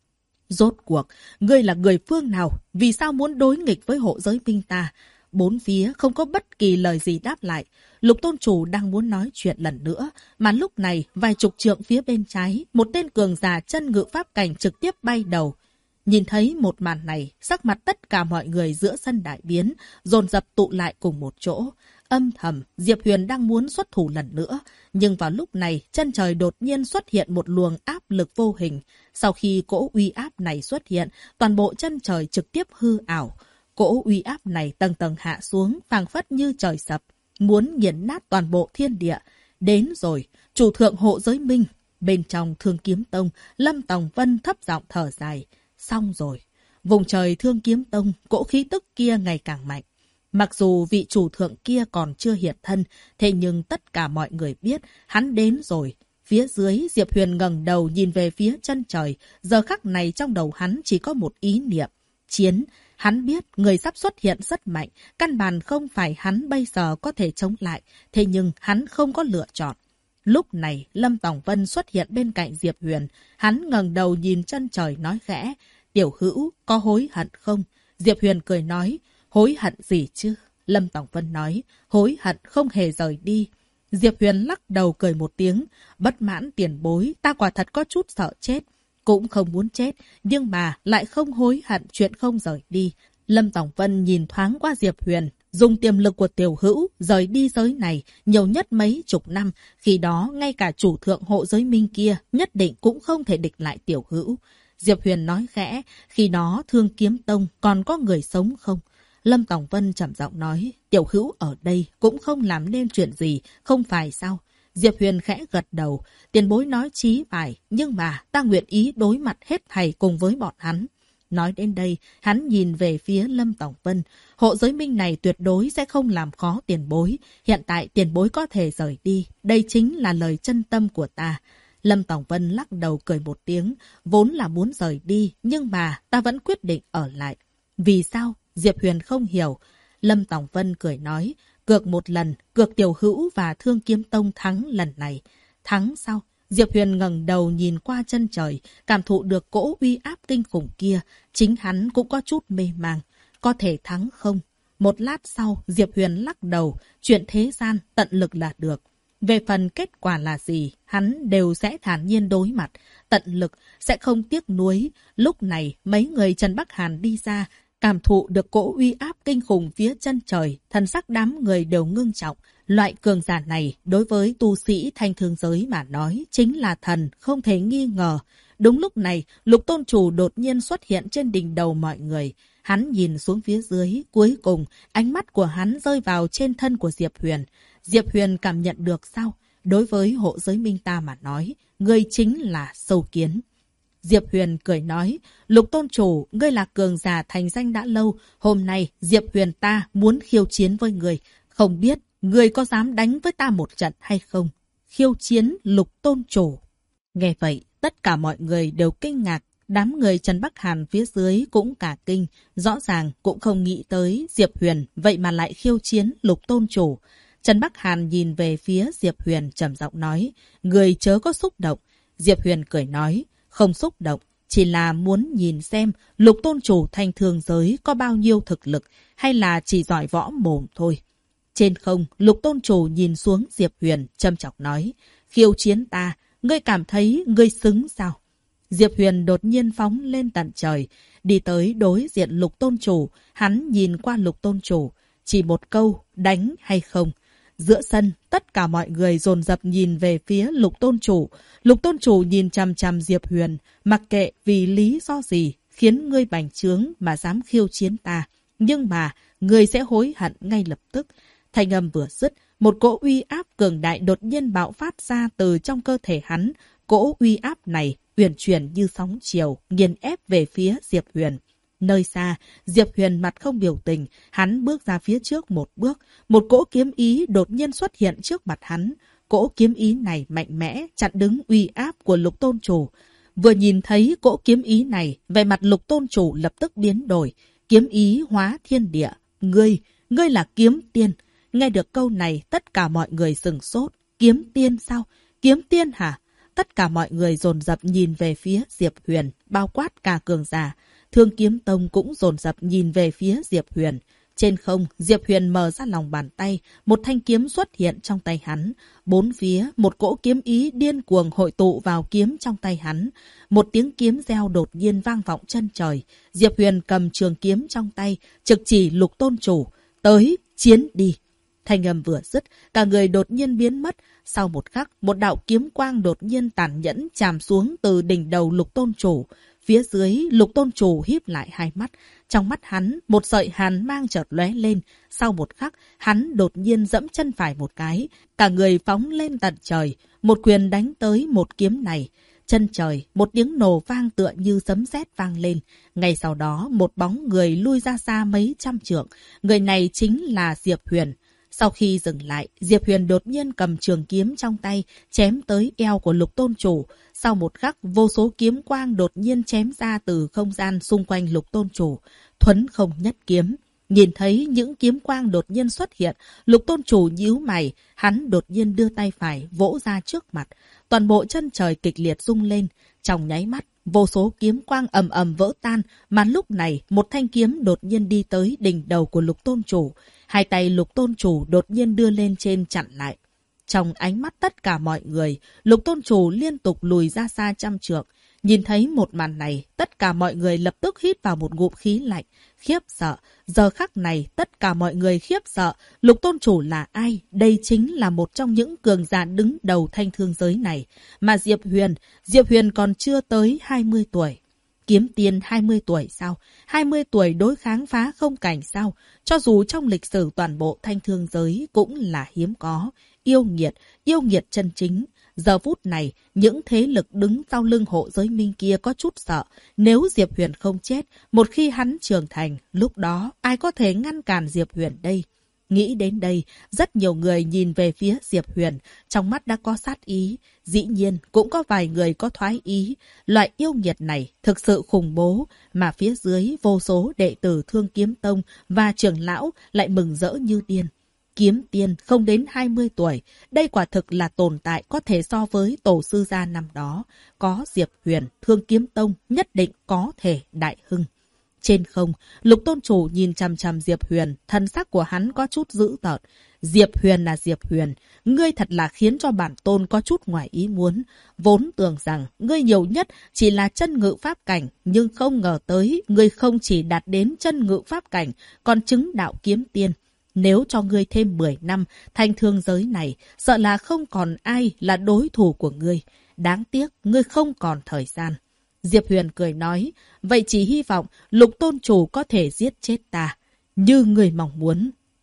Rốt cuộc, ngươi là người phương nào? Vì sao muốn đối nghịch với hộ giới minh ta? Bốn phía không có bất kỳ lời gì đáp lại. Lục tôn chủ đang muốn nói chuyện lần nữa, mà lúc này vài chục trượng phía bên trái, một tên cường giả chân ngự pháp cảnh trực tiếp bay đầu. Nhìn thấy một màn này, sắc mặt tất cả mọi người giữa sân đại biến, dồn dập tụ lại cùng một chỗ. Âm thầm, Diệp Huyền đang muốn xuất thủ lần nữa, nhưng vào lúc này, chân trời đột nhiên xuất hiện một luồng áp lực vô hình. Sau khi cỗ uy áp này xuất hiện, toàn bộ chân trời trực tiếp hư ảo. Cỗ uy áp này tầng tầng hạ xuống, phảng phất như trời sập, muốn nghiền nát toàn bộ thiên địa. Đến rồi, chủ thượng hộ giới minh. Bên trong Thương Kiếm Tông, Lâm Tòng Vân thấp giọng thở dài. Xong rồi. Vùng trời Thương Kiếm Tông, cỗ khí tức kia ngày càng mạnh. Mặc dù vị chủ thượng kia còn chưa hiện thân, thế nhưng tất cả mọi người biết hắn đến rồi. Phía dưới, Diệp Huyền ngẩng đầu nhìn về phía chân trời. Giờ khắc này trong đầu hắn chỉ có một ý niệm. Chiến. Hắn biết người sắp xuất hiện rất mạnh. Căn bản không phải hắn bây giờ có thể chống lại. Thế nhưng hắn không có lựa chọn. Lúc này, Lâm Tòng Vân xuất hiện bên cạnh Diệp Huyền. Hắn ngẩng đầu nhìn chân trời nói khẽ. Tiểu hữu, có hối hận không? Diệp Huyền cười nói. Hối hận gì chứ? Lâm Tòng Vân nói. Hối hận không hề rời đi. Diệp Huyền lắc đầu cười một tiếng. Bất mãn tiền bối, ta quả thật có chút sợ chết. Cũng không muốn chết, nhưng mà lại không hối hận chuyện không rời đi. Lâm Tòng Vân nhìn thoáng qua Diệp Huyền. Dùng tiềm lực của tiểu hữu, rời đi giới này, nhiều nhất mấy chục năm. Khi đó, ngay cả chủ thượng hộ giới minh kia, nhất định cũng không thể địch lại tiểu hữu. Diệp Huyền nói khẽ, khi đó Thương Kiếm Tông còn có người sống không? Lâm Tòng Vân trầm giọng nói, tiểu hữu ở đây cũng không làm nên chuyện gì, không phải sao? Diệp Huyền khẽ gật đầu, tiền bối nói chí phải, nhưng mà ta nguyện ý đối mặt hết thảy cùng với bọn hắn. Nói đến đây, hắn nhìn về phía Lâm Tòng Vân. Hộ giới minh này tuyệt đối sẽ không làm khó tiền bối. Hiện tại tiền bối có thể rời đi. Đây chính là lời chân tâm của ta. Lâm Tòng Vân lắc đầu cười một tiếng. Vốn là muốn rời đi, nhưng mà ta vẫn quyết định ở lại. Vì sao? Diệp Huyền không hiểu. Lâm Tòng Vân cười nói. Cược một lần, cược tiểu hữu và Thương Kiếm Tông thắng lần này. Thắng sao? Diệp Huyền ngẩng đầu nhìn qua chân trời, cảm thụ được cỗ uy áp kinh khủng kia. Chính hắn cũng có chút mê mang. Có thể thắng không? Một lát sau, Diệp Huyền lắc đầu. Chuyện thế gian, tận lực là được. Về phần kết quả là gì, hắn đều sẽ thản nhiên đối mặt. Tận lực, sẽ không tiếc nuối. Lúc này, mấy người Trần Bắc Hàn đi ra, cảm thụ được cỗ uy áp kinh khủng phía chân trời, thần sắc đám người đều ngưng trọng. Loại cường giả này, đối với tu sĩ Thanh Thương giới mà nói, chính là thần, không thể nghi ngờ. Đúng lúc này, Lục Tôn Chủ đột nhiên xuất hiện trên đỉnh đầu mọi người. Hắn nhìn xuống phía dưới, cuối cùng, ánh mắt của hắn rơi vào trên thân của Diệp Huyền. Diệp Huyền cảm nhận được sao? Đối với hộ giới minh ta mà nói, ngươi chính là sâu kiến. Diệp Huyền cười nói, Lục tôn chủ, ngươi là cường giả thành danh đã lâu. Hôm nay, Diệp Huyền ta muốn khiêu chiến với ngươi. Không biết, ngươi có dám đánh với ta một trận hay không? Khiêu chiến Lục tôn chủ. Nghe vậy, tất cả mọi người đều kinh ngạc. Đám người Trần Bắc Hàn phía dưới cũng cả kinh. Rõ ràng cũng không nghĩ tới Diệp Huyền, vậy mà lại khiêu chiến Lục tôn chủ. Trần Bắc Hàn nhìn về phía Diệp Huyền trầm giọng nói, người chớ có xúc động. Diệp Huyền cười nói, không xúc động, chỉ là muốn nhìn xem Lục tôn chủ thanh thương giới có bao nhiêu thực lực hay là chỉ giỏi võ mồm thôi. Trên không, Lục tôn chủ nhìn xuống Diệp Huyền châm chọc nói, khiêu chiến ta, ngươi cảm thấy ngươi xứng sao? Diệp Huyền đột nhiên phóng lên tận trời, đi tới đối diện Lục tôn chủ, hắn nhìn qua Lục tôn chủ, chỉ một câu, đánh hay không? Giữa sân, tất cả mọi người dồn dập nhìn về phía Lục tôn chủ. Lục tôn chủ nhìn chằm chằm Diệp Huyền, mặc kệ vì lý do gì khiến ngươi bành trướng mà dám khiêu chiến ta. Nhưng mà, ngươi sẽ hối hận ngay lập tức. Thanh âm vừa dứt, một cỗ uy áp cường đại đột nhiên bạo phát ra từ trong cơ thể hắn. Cỗ uy áp này uyển chuyển như sóng chiều, nghiền ép về phía Diệp Huyền. Nơi xa, Diệp Huyền mặt không biểu tình, hắn bước ra phía trước một bước. Một cỗ kiếm ý đột nhiên xuất hiện trước mặt hắn. Cỗ kiếm ý này mạnh mẽ, chặn đứng uy áp của Lục tôn chủ. Vừa nhìn thấy cỗ kiếm ý này, vẻ mặt Lục tôn chủ lập tức biến đổi. Kiếm ý hóa thiên địa. Ngươi là kiếm tiên. Nghe được câu này, tất cả mọi người sửng sốt. Kiếm tiên sao? Kiếm tiên hả? Tất cả mọi người dồn dập nhìn về phía Diệp Huyền, bao quát cả cường giả. Thương Kiếm Tông cũng dồn dập nhìn về phía Diệp Huyền. Trên không, Diệp Huyền mở ra lòng bàn tay, một thanh kiếm xuất hiện trong tay hắn. Bốn phía, một cỗ kiếm ý điên cuồng hội tụ vào kiếm trong tay hắn. Một tiếng kiếm reo đột nhiên vang vọng chân trời. Diệp Huyền cầm trường kiếm trong tay, trực chỉ Lục tôn chủ. Tới, chiến đi! Thanh âm vừa dứt, cả người đột nhiên biến mất. Sau một khắc, một đạo kiếm quang đột nhiên tàn nhẫn chạm xuống từ đỉnh đầu Lục tôn chủ. Phía dưới, Lục tôn chủ híp lại hai mắt. Trong mắt hắn, một sợi hàn mang chợt lóe lên. Sau một khắc, hắn đột nhiên giẫm chân phải một cái. Cả người phóng lên tận trời. Một quyền đánh tới một kiếm này. Chân trời, một tiếng nổ vang tựa như sấm sét vang lên. Ngay sau đó, một bóng người lui ra xa mấy trăm trượng. Người này chính là Diệp Huyền. Sau khi dừng lại, Diệp Huyền đột nhiên cầm trường kiếm trong tay, chém tới eo của Lục tôn chủ. Sau một khắc, vô số kiếm quang đột nhiên chém ra từ không gian xung quanh Lục tôn chủ. Thuấn không nhất kiếm. Nhìn thấy những kiếm quang đột nhiên xuất hiện, Lục tôn chủ nhíu mày, hắn đột nhiên đưa tay phải vỗ ra trước mặt. Toàn bộ chân trời kịch liệt rung lên. Trong nháy mắt, vô số kiếm quang ầm ầm vỡ tan, mà lúc này một thanh kiếm đột nhiên đi tới đỉnh đầu của Lục tôn chủ. Hai tay Lục tôn chủ đột nhiên đưa lên trên chặn lại. Trong ánh mắt tất cả mọi người, Lục tôn chủ liên tục lùi ra xa trăm trượng. Nhìn thấy một màn này, tất cả mọi người lập tức hít vào một ngụm khí lạnh, khiếp sợ. Giờ khắc này, tất cả mọi người khiếp sợ. Lục tôn chủ là ai? Đây chính là một trong những cường giả đứng đầu thanh thương giới này. Mà Diệp Huyền còn chưa tới 20 tuổi. Kiếm tiên 20 tuổi sao? 20 tuổi đối kháng phá không cảnh sao? Cho dù trong lịch sử toàn bộ thanh thương giới cũng là hiếm có. Yêu nghiệt chân chính. Giờ phút này, những thế lực đứng sau lưng hộ giới minh kia có chút sợ. Nếu Diệp Huyền không chết, một khi hắn trưởng thành, lúc đó ai có thể ngăn cản Diệp Huyền đây? Nghĩ đến đây, rất nhiều người nhìn về phía Diệp Huyền, trong mắt đã có sát ý. Dĩ nhiên, cũng có vài người có thoái ý. Loại yêu nghiệt này thực sự khủng bố, mà phía dưới vô số đệ tử Thương Kiếm Tông và trưởng lão lại mừng rỡ như điên. Kiếm tiên không đến 20 tuổi, đây quả thực là tồn tại có thể so với tổ sư gia năm đó. Có Diệp Huyền, Thương Kiếm Tông nhất định có thể đại hưng. Trên không, Lục tôn chủ nhìn chằm chằm Diệp Huyền, thân sắc của hắn có chút dữ tợn. Diệp Huyền là Diệp Huyền, ngươi thật là khiến cho bản tôn có chút ngoài ý muốn. Vốn tưởng rằng ngươi nhiều nhất chỉ là chân ngự pháp cảnh, nhưng không ngờ tới ngươi không chỉ đạt đến chân ngự pháp cảnh, còn chứng đạo kiếm tiên. Nếu cho ngươi thêm 10 năm, thanh thương giới này, sợ là không còn ai là đối thủ của ngươi. Đáng tiếc, ngươi không còn thời gian. Diệp Huyền cười nói, vậy chỉ hy vọng Lục tôn chủ có thể giết chết ta, như người mong muốn.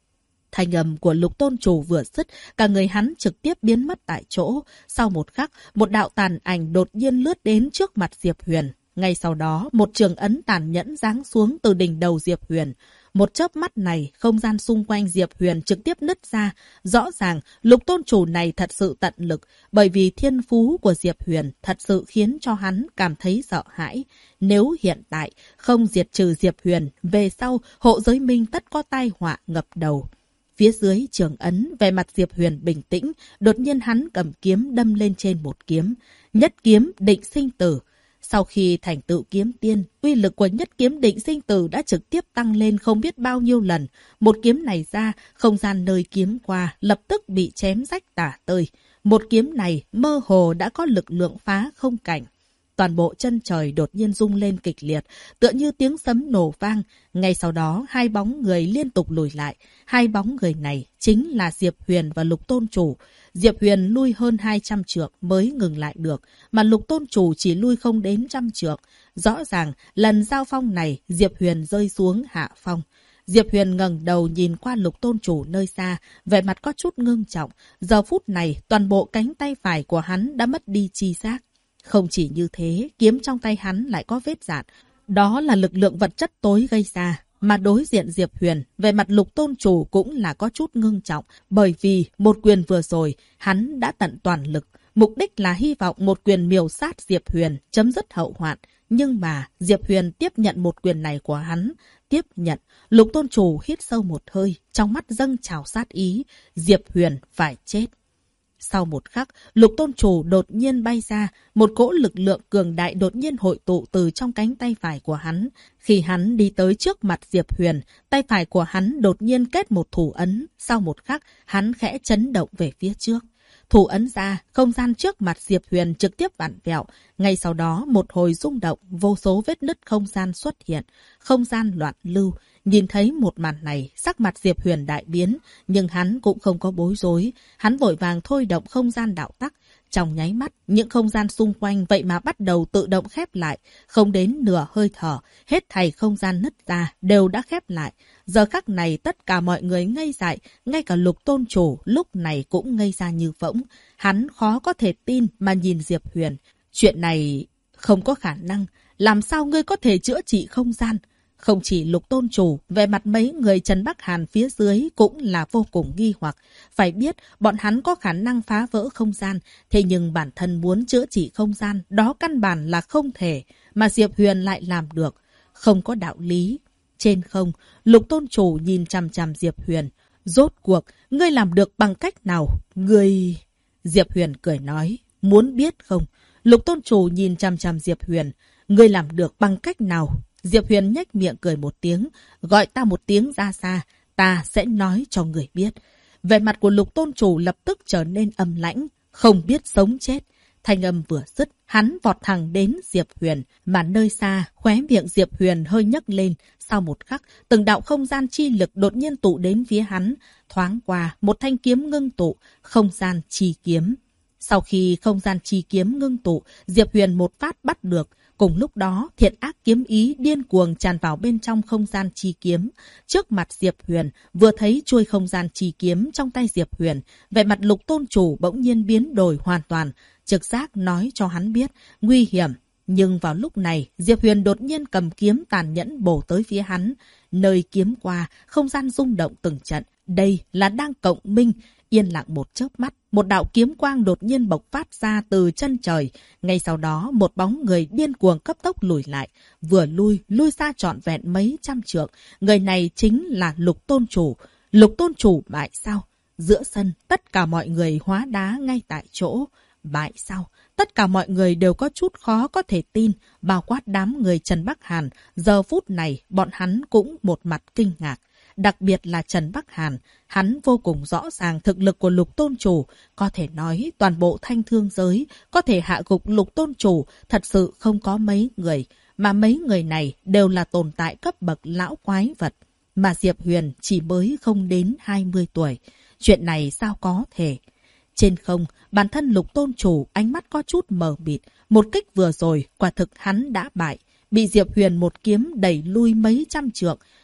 Thanh âm của Lục tôn chủ vừa dứt, cả người hắn trực tiếp biến mất tại chỗ. Sau một khắc, một đạo tàn ảnh đột nhiên lướt đến trước mặt Diệp Huyền. Ngay sau đó, một trường ấn tàn nhẫn giáng xuống từ đỉnh đầu Diệp Huyền. Một chớp mắt này, không gian xung quanh Diệp Huyền trực tiếp nứt ra. Rõ ràng, Lục tôn chủ này thật sự tận lực, bởi vì thiên phú của Diệp Huyền thật sự khiến cho hắn cảm thấy sợ hãi. Nếu hiện tại không diệt trừ Diệp Huyền, về sau hộ giới minh tất có tai họa ngập đầu. Phía dưới trường ấn, về mặt Diệp Huyền bình tĩnh, đột nhiên hắn cầm kiếm đâm lên trên một kiếm. Nhất kiếm định sinh tử. Sau khi thành tựu kiếm tiên, uy lực của nhất kiếm định sinh tử đã trực tiếp tăng lên không biết bao nhiêu lần. Một kiếm này ra, không gian nơi kiếm qua lập tức bị chém rách tả tơi. Một kiếm này mơ hồ đã có lực lượng phá không cảnh. Toàn bộ chân trời đột nhiên rung lên kịch liệt, tựa như tiếng sấm nổ vang. Ngay sau đó, hai bóng người liên tục lùi lại. Hai bóng người này chính là Diệp Huyền và Lục tôn chủ. Diệp Huyền lui hơn 200 trượng mới ngừng lại được, mà Lục tôn chủ chỉ lui không đến 100 trượng. Rõ ràng, lần giao phong này, Diệp Huyền rơi xuống hạ phong. Diệp Huyền ngẩng đầu nhìn qua Lục tôn chủ nơi xa, vẻ mặt có chút ngưng trọng. Giờ phút này, toàn bộ cánh tay phải của hắn đã mất đi chi giác. Không chỉ như thế, kiếm trong tay hắn lại có vết rạn. Đó là lực lượng vật chất tối gây ra. Mà đối diện Diệp Huyền, về mặt Lục tôn chủ cũng là có chút ngưng trọng. Bởi vì một quyền vừa rồi, hắn đã tận toàn lực. Mục đích là hy vọng một quyền miểu sát Diệp Huyền, chấm dứt hậu hoạn. Nhưng mà Diệp Huyền tiếp nhận một quyền này của hắn. Tiếp nhận, Lục tôn chủ hít sâu một hơi, trong mắt dâng trào sát ý. Diệp Huyền phải chết. Sau một khắc, Lục tôn chủ đột nhiên bay ra, một cỗ lực lượng cường đại đột nhiên hội tụ từ trong cánh tay phải của hắn. Khi hắn đi tới trước mặt Diệp Huyền, tay phải của hắn đột nhiên kết một thủ ấn. Sau một khắc, hắn khẽ chấn động về phía trước. Thủ ấn ra, không gian trước mặt Diệp Huyền trực tiếp vặn vẹo. Ngay sau đó, một hồi rung động, vô số vết nứt không gian xuất hiện. Không gian loạn lưu. Nhìn thấy một màn này, sắc mặt Diệp Huyền đại biến, nhưng hắn cũng không có bối rối. Hắn vội vàng thôi động không gian đạo tắc. Trong nháy mắt, những không gian xung quanh vậy mà bắt đầu tự động khép lại. Không đến nửa hơi thở, hết thảy không gian nứt ra đều đã khép lại. Giờ khắc này tất cả mọi người ngây dại, ngay cả Lục tôn chủ lúc này cũng ngây ra như phỗng. Hắn khó có thể tin mà nhìn Diệp Huyền. Chuyện này không có khả năng. Làm sao ngươi có thể chữa trị không gian? Không chỉ Lục tôn chủ, về mặt mấy người Trần Bắc Hàn phía dưới cũng là vô cùng nghi hoặc. Phải biết, bọn hắn có khả năng phá vỡ không gian, thế nhưng bản thân muốn chữa trị không gian, đó căn bản là không thể, mà Diệp Huyền lại làm được. Không có đạo lý. Trên không, Lục tôn chủ nhìn chằm chằm Diệp Huyền. Rốt cuộc, ngươi làm được bằng cách nào? Ngươi... Diệp Huyền cười nói, muốn biết không? Lục tôn chủ nhìn chằm chằm Diệp Huyền. Ngươi làm được bằng cách nào? Diệp Huyền nhếch miệng cười một tiếng, gọi ta một tiếng ra xa, ta sẽ nói cho người biết. Vẻ mặt của Lục tôn chủ lập tức trở nên âm lãnh, không biết sống chết. Thanh âm vừa dứt, hắn vọt thẳng đến Diệp Huyền, mà nơi xa, khóe miệng Diệp Huyền hơi nhấc lên. Sau một khắc, từng đạo không gian chi lực đột nhiên tụ đến phía hắn, thoáng qua một thanh kiếm ngưng tụ, không gian chi kiếm. Sau khi không gian chi kiếm ngưng tụ, Diệp Huyền một phát bắt được. Cùng lúc đó, thiện ác kiếm ý điên cuồng tràn vào bên trong không gian chi kiếm. Trước mặt Diệp Huyền, vừa thấy chuôi không gian chi kiếm trong tay Diệp Huyền, vẻ mặt Lục tôn chủ bỗng nhiên biến đổi hoàn toàn. Trực giác nói cho hắn biết, nguy hiểm. Nhưng vào lúc này, Diệp Huyền đột nhiên cầm kiếm tàn nhẫn bổ tới phía hắn. Nơi kiếm qua, không gian rung động từng trận. Đây là đang cộng minh. Yên lặng một chớp mắt, một đạo kiếm quang đột nhiên bộc phát ra từ chân trời. Ngay sau đó, một bóng người điên cuồng cấp tốc lùi lại. Vừa lui xa trọn vẹn mấy trăm trượng. Người này chính là Lục tôn chủ. Lục tôn chủ bại sao? Giữa sân, tất cả mọi người hóa đá ngay tại chỗ. Bại sao? Tất cả mọi người đều có chút khó có thể tin, bao quát đám người Trần Bắc Hàn. Giờ phút này, bọn hắn cũng một mặt kinh ngạc. Đặc biệt là Trần Bắc Hàn, hắn vô cùng rõ ràng thực lực của Lục tôn chủ. Có thể nói toàn bộ thanh thương giới, có thể hạ gục Lục tôn chủ, thật sự không có mấy người. Mà mấy người này đều là tồn tại cấp bậc lão quái vật. Mà Diệp Huyền chỉ mới không đến 20 tuổi. Chuyện này sao có thể? Trên không, bản thân Lục tôn chủ ánh mắt có chút mờ mịt. Một kích vừa rồi, quả thực hắn đã bại. Bị Diệp Huyền một kiếm đẩy lui mấy trăm trượng.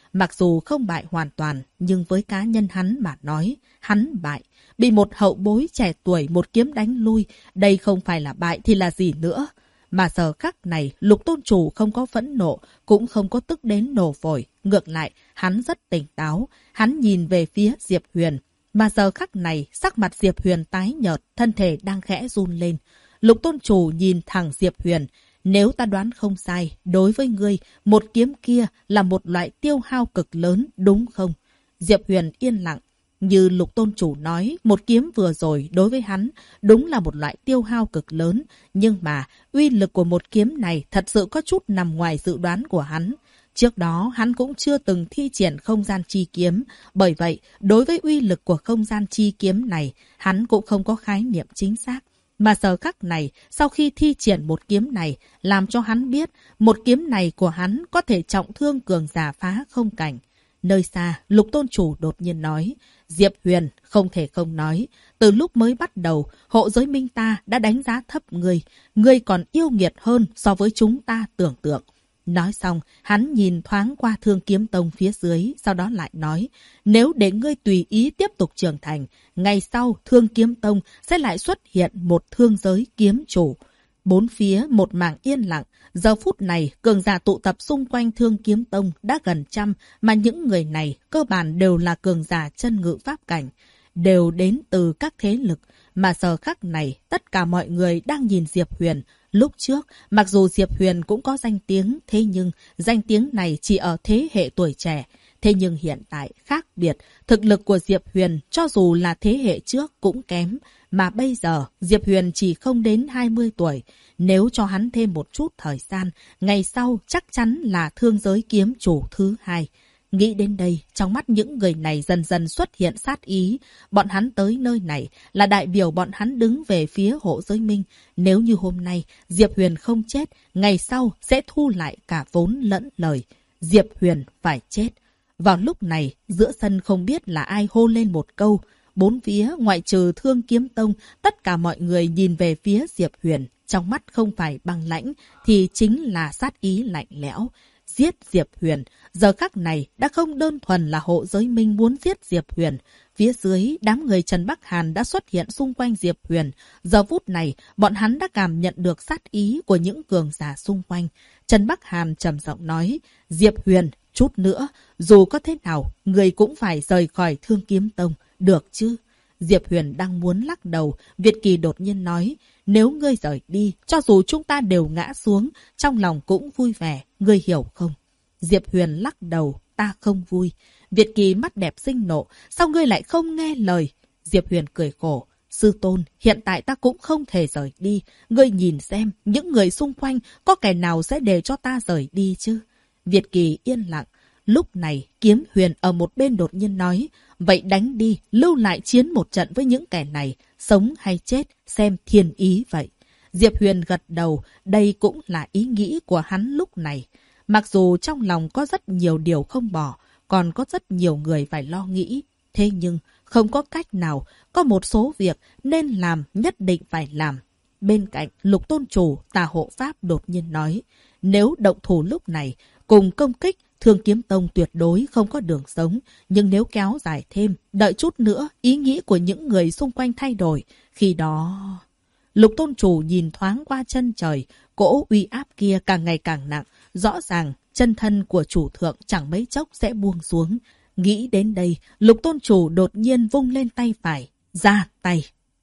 Mặc dù không bại hoàn toàn, nhưng với cá nhân hắn mà nói, hắn bại. Bị một hậu bối trẻ tuổi một kiếm đánh lui, đây không phải là bại thì là gì nữa. Mà giờ khắc này, Lục Tôn Chủ không có phẫn nộ, cũng không có tức đến nổ phổi. Ngược lại, hắn rất tỉnh táo. Hắn nhìn về phía Diệp Huyền. Mà giờ khắc này, sắc mặt Diệp Huyền tái nhợt, thân thể đang khẽ run lên. Lục Tôn Chủ nhìn thẳng Diệp Huyền. Nếu ta đoán không sai, đối với ngươi, một kiếm kia là một loại tiêu hao cực lớn, đúng không? Diệp Huyền yên lặng. Như Lục Tôn Chủ nói, một kiếm vừa rồi đối với hắn đúng là một loại tiêu hao cực lớn. Nhưng mà, uy lực của một kiếm này thật sự có chút nằm ngoài dự đoán của hắn. Trước đó, hắn cũng chưa từng thi triển không gian chi kiếm. Bởi vậy, đối với uy lực của không gian chi kiếm này, hắn cũng không có khái niệm chính xác. Mà giờ khắc này, sau khi thi triển một kiếm này, làm cho hắn biết, một kiếm này của hắn có thể trọng thương cường giả phá không cảnh. Nơi xa, Lục Tôn Chủ đột nhiên nói, Diệp Huyền không thể không nói. Từ lúc mới bắt đầu, hộ giới minh ta đã đánh giá thấp ngươi. Ngươi còn yêu nghiệt hơn so với chúng ta tưởng tượng. Nói xong, hắn nhìn thoáng qua Thương Kiếm Tông phía dưới, sau đó lại nói, nếu để ngươi tùy ý tiếp tục trưởng thành, ngày sau Thương Kiếm Tông sẽ lại xuất hiện một thương giới kiếm chủ. Bốn phía một mảng yên lặng, giờ phút này cường giả tụ tập xung quanh Thương Kiếm Tông đã gần trăm, mà những người này cơ bản đều là cường giả chân ngự pháp cảnh, đều đến từ các thế lực, mà giờ khắc này tất cả mọi người đang nhìn Diệp Huyền. Lúc trước, mặc dù Diệp Huyền cũng có danh tiếng, thế nhưng danh tiếng này chỉ ở thế hệ tuổi trẻ. Thế nhưng hiện tại khác biệt, thực lực của Diệp Huyền cho dù là thế hệ trước cũng kém. Mà bây giờ, Diệp Huyền chỉ không đến 20 tuổi. Nếu cho hắn thêm một chút thời gian, ngày sau chắc chắn là thương giới kiếm chủ thứ hai. Nghĩ đến đây, trong mắt những người này dần dần xuất hiện sát ý. Bọn hắn tới nơi này là đại biểu bọn hắn đứng về phía hộ giới minh. Nếu như hôm nay Diệp Huyền không chết, ngày sau sẽ thu lại cả vốn lẫn lời. Diệp Huyền phải chết. Vào lúc này, giữa sân không biết là ai hô lên một câu. Bốn phía ngoại trừ Thương Kiếm Tông, tất cả mọi người nhìn về phía Diệp Huyền. Trong mắt không phải băng lãnh, thì chính là sát ý lạnh lẽo. Giết Diệp Huyền, giờ khắc này đã không đơn thuần là hộ giới minh muốn giết Diệp Huyền. Phía dưới, đám người Trần Bắc Hàn đã xuất hiện xung quanh Diệp Huyền. Giờ phút này, bọn hắn đã cảm nhận được sát ý của những cường giả xung quanh. Trần Bắc Hàn trầm giọng nói, Diệp Huyền, chút nữa, dù có thế nào, người cũng phải rời khỏi Thương Kiếm Tông, được chứ? Diệp Huyền đang muốn lắc đầu, Việt Kỳ đột nhiên nói, nếu ngươi rời đi, cho dù chúng ta đều ngã xuống, trong lòng cũng vui vẻ, ngươi hiểu không? Diệp Huyền lắc đầu, ta không vui. Việt Kỳ mắt đẹp sinh nộ, sao ngươi lại không nghe lời? Diệp Huyền cười khổ, sư tôn, hiện tại ta cũng không thể rời đi. Ngươi nhìn xem, những người xung quanh có kẻ nào sẽ để cho ta rời đi chứ? Việt Kỳ yên lặng. Lúc này, Kiếm Huyền ở một bên đột nhiên nói, vậy đánh đi, lưu lại chiến một trận với những kẻ này, sống hay chết, xem thiên ý vậy. Diệp Huyền gật đầu, đây cũng là ý nghĩ của hắn lúc này. Mặc dù trong lòng có rất nhiều điều không bỏ, còn có rất nhiều người phải lo nghĩ. Thế nhưng, không có cách nào, có một số việc nên làm nhất định phải làm. Bên cạnh, Lục Tôn Chủ, Tà Hộ Pháp đột nhiên nói, nếu động thủ lúc này, cùng công kích, Thương Kiếm Tông tuyệt đối không có đường sống. Nhưng nếu kéo dài thêm, đợi chút nữa, ý nghĩ của những người xung quanh thay đổi. Khi đó... Lục Tôn Chủ nhìn thoáng qua chân trời, cỗ uy áp kia càng ngày càng nặng. Rõ ràng, chân thân của chủ thượng chẳng mấy chốc sẽ buông xuống. Nghĩ đến đây, Lục Tôn Chủ đột nhiên vung lên tay phải, ra tay.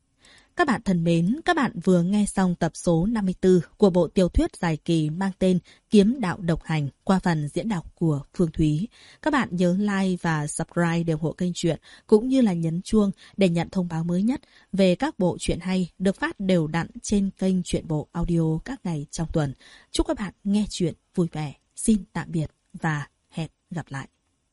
Các bạn thân mến, các bạn vừa nghe xong tập số 54 của bộ tiểu thuyết dài kỳ mang tên Kiếm Đạo Độc Hành qua phần diễn đọc của Phương Thúy. Các bạn nhớ like và subscribe để ủng hộ kênh truyện, cũng như là nhấn chuông để nhận thông báo mới nhất về các bộ truyện hay được phát đều đặn trên kênh Truyện Bộ Audio các ngày trong tuần. Chúc các bạn nghe truyện vui vẻ. Xin tạm biệt và hẹn gặp lại.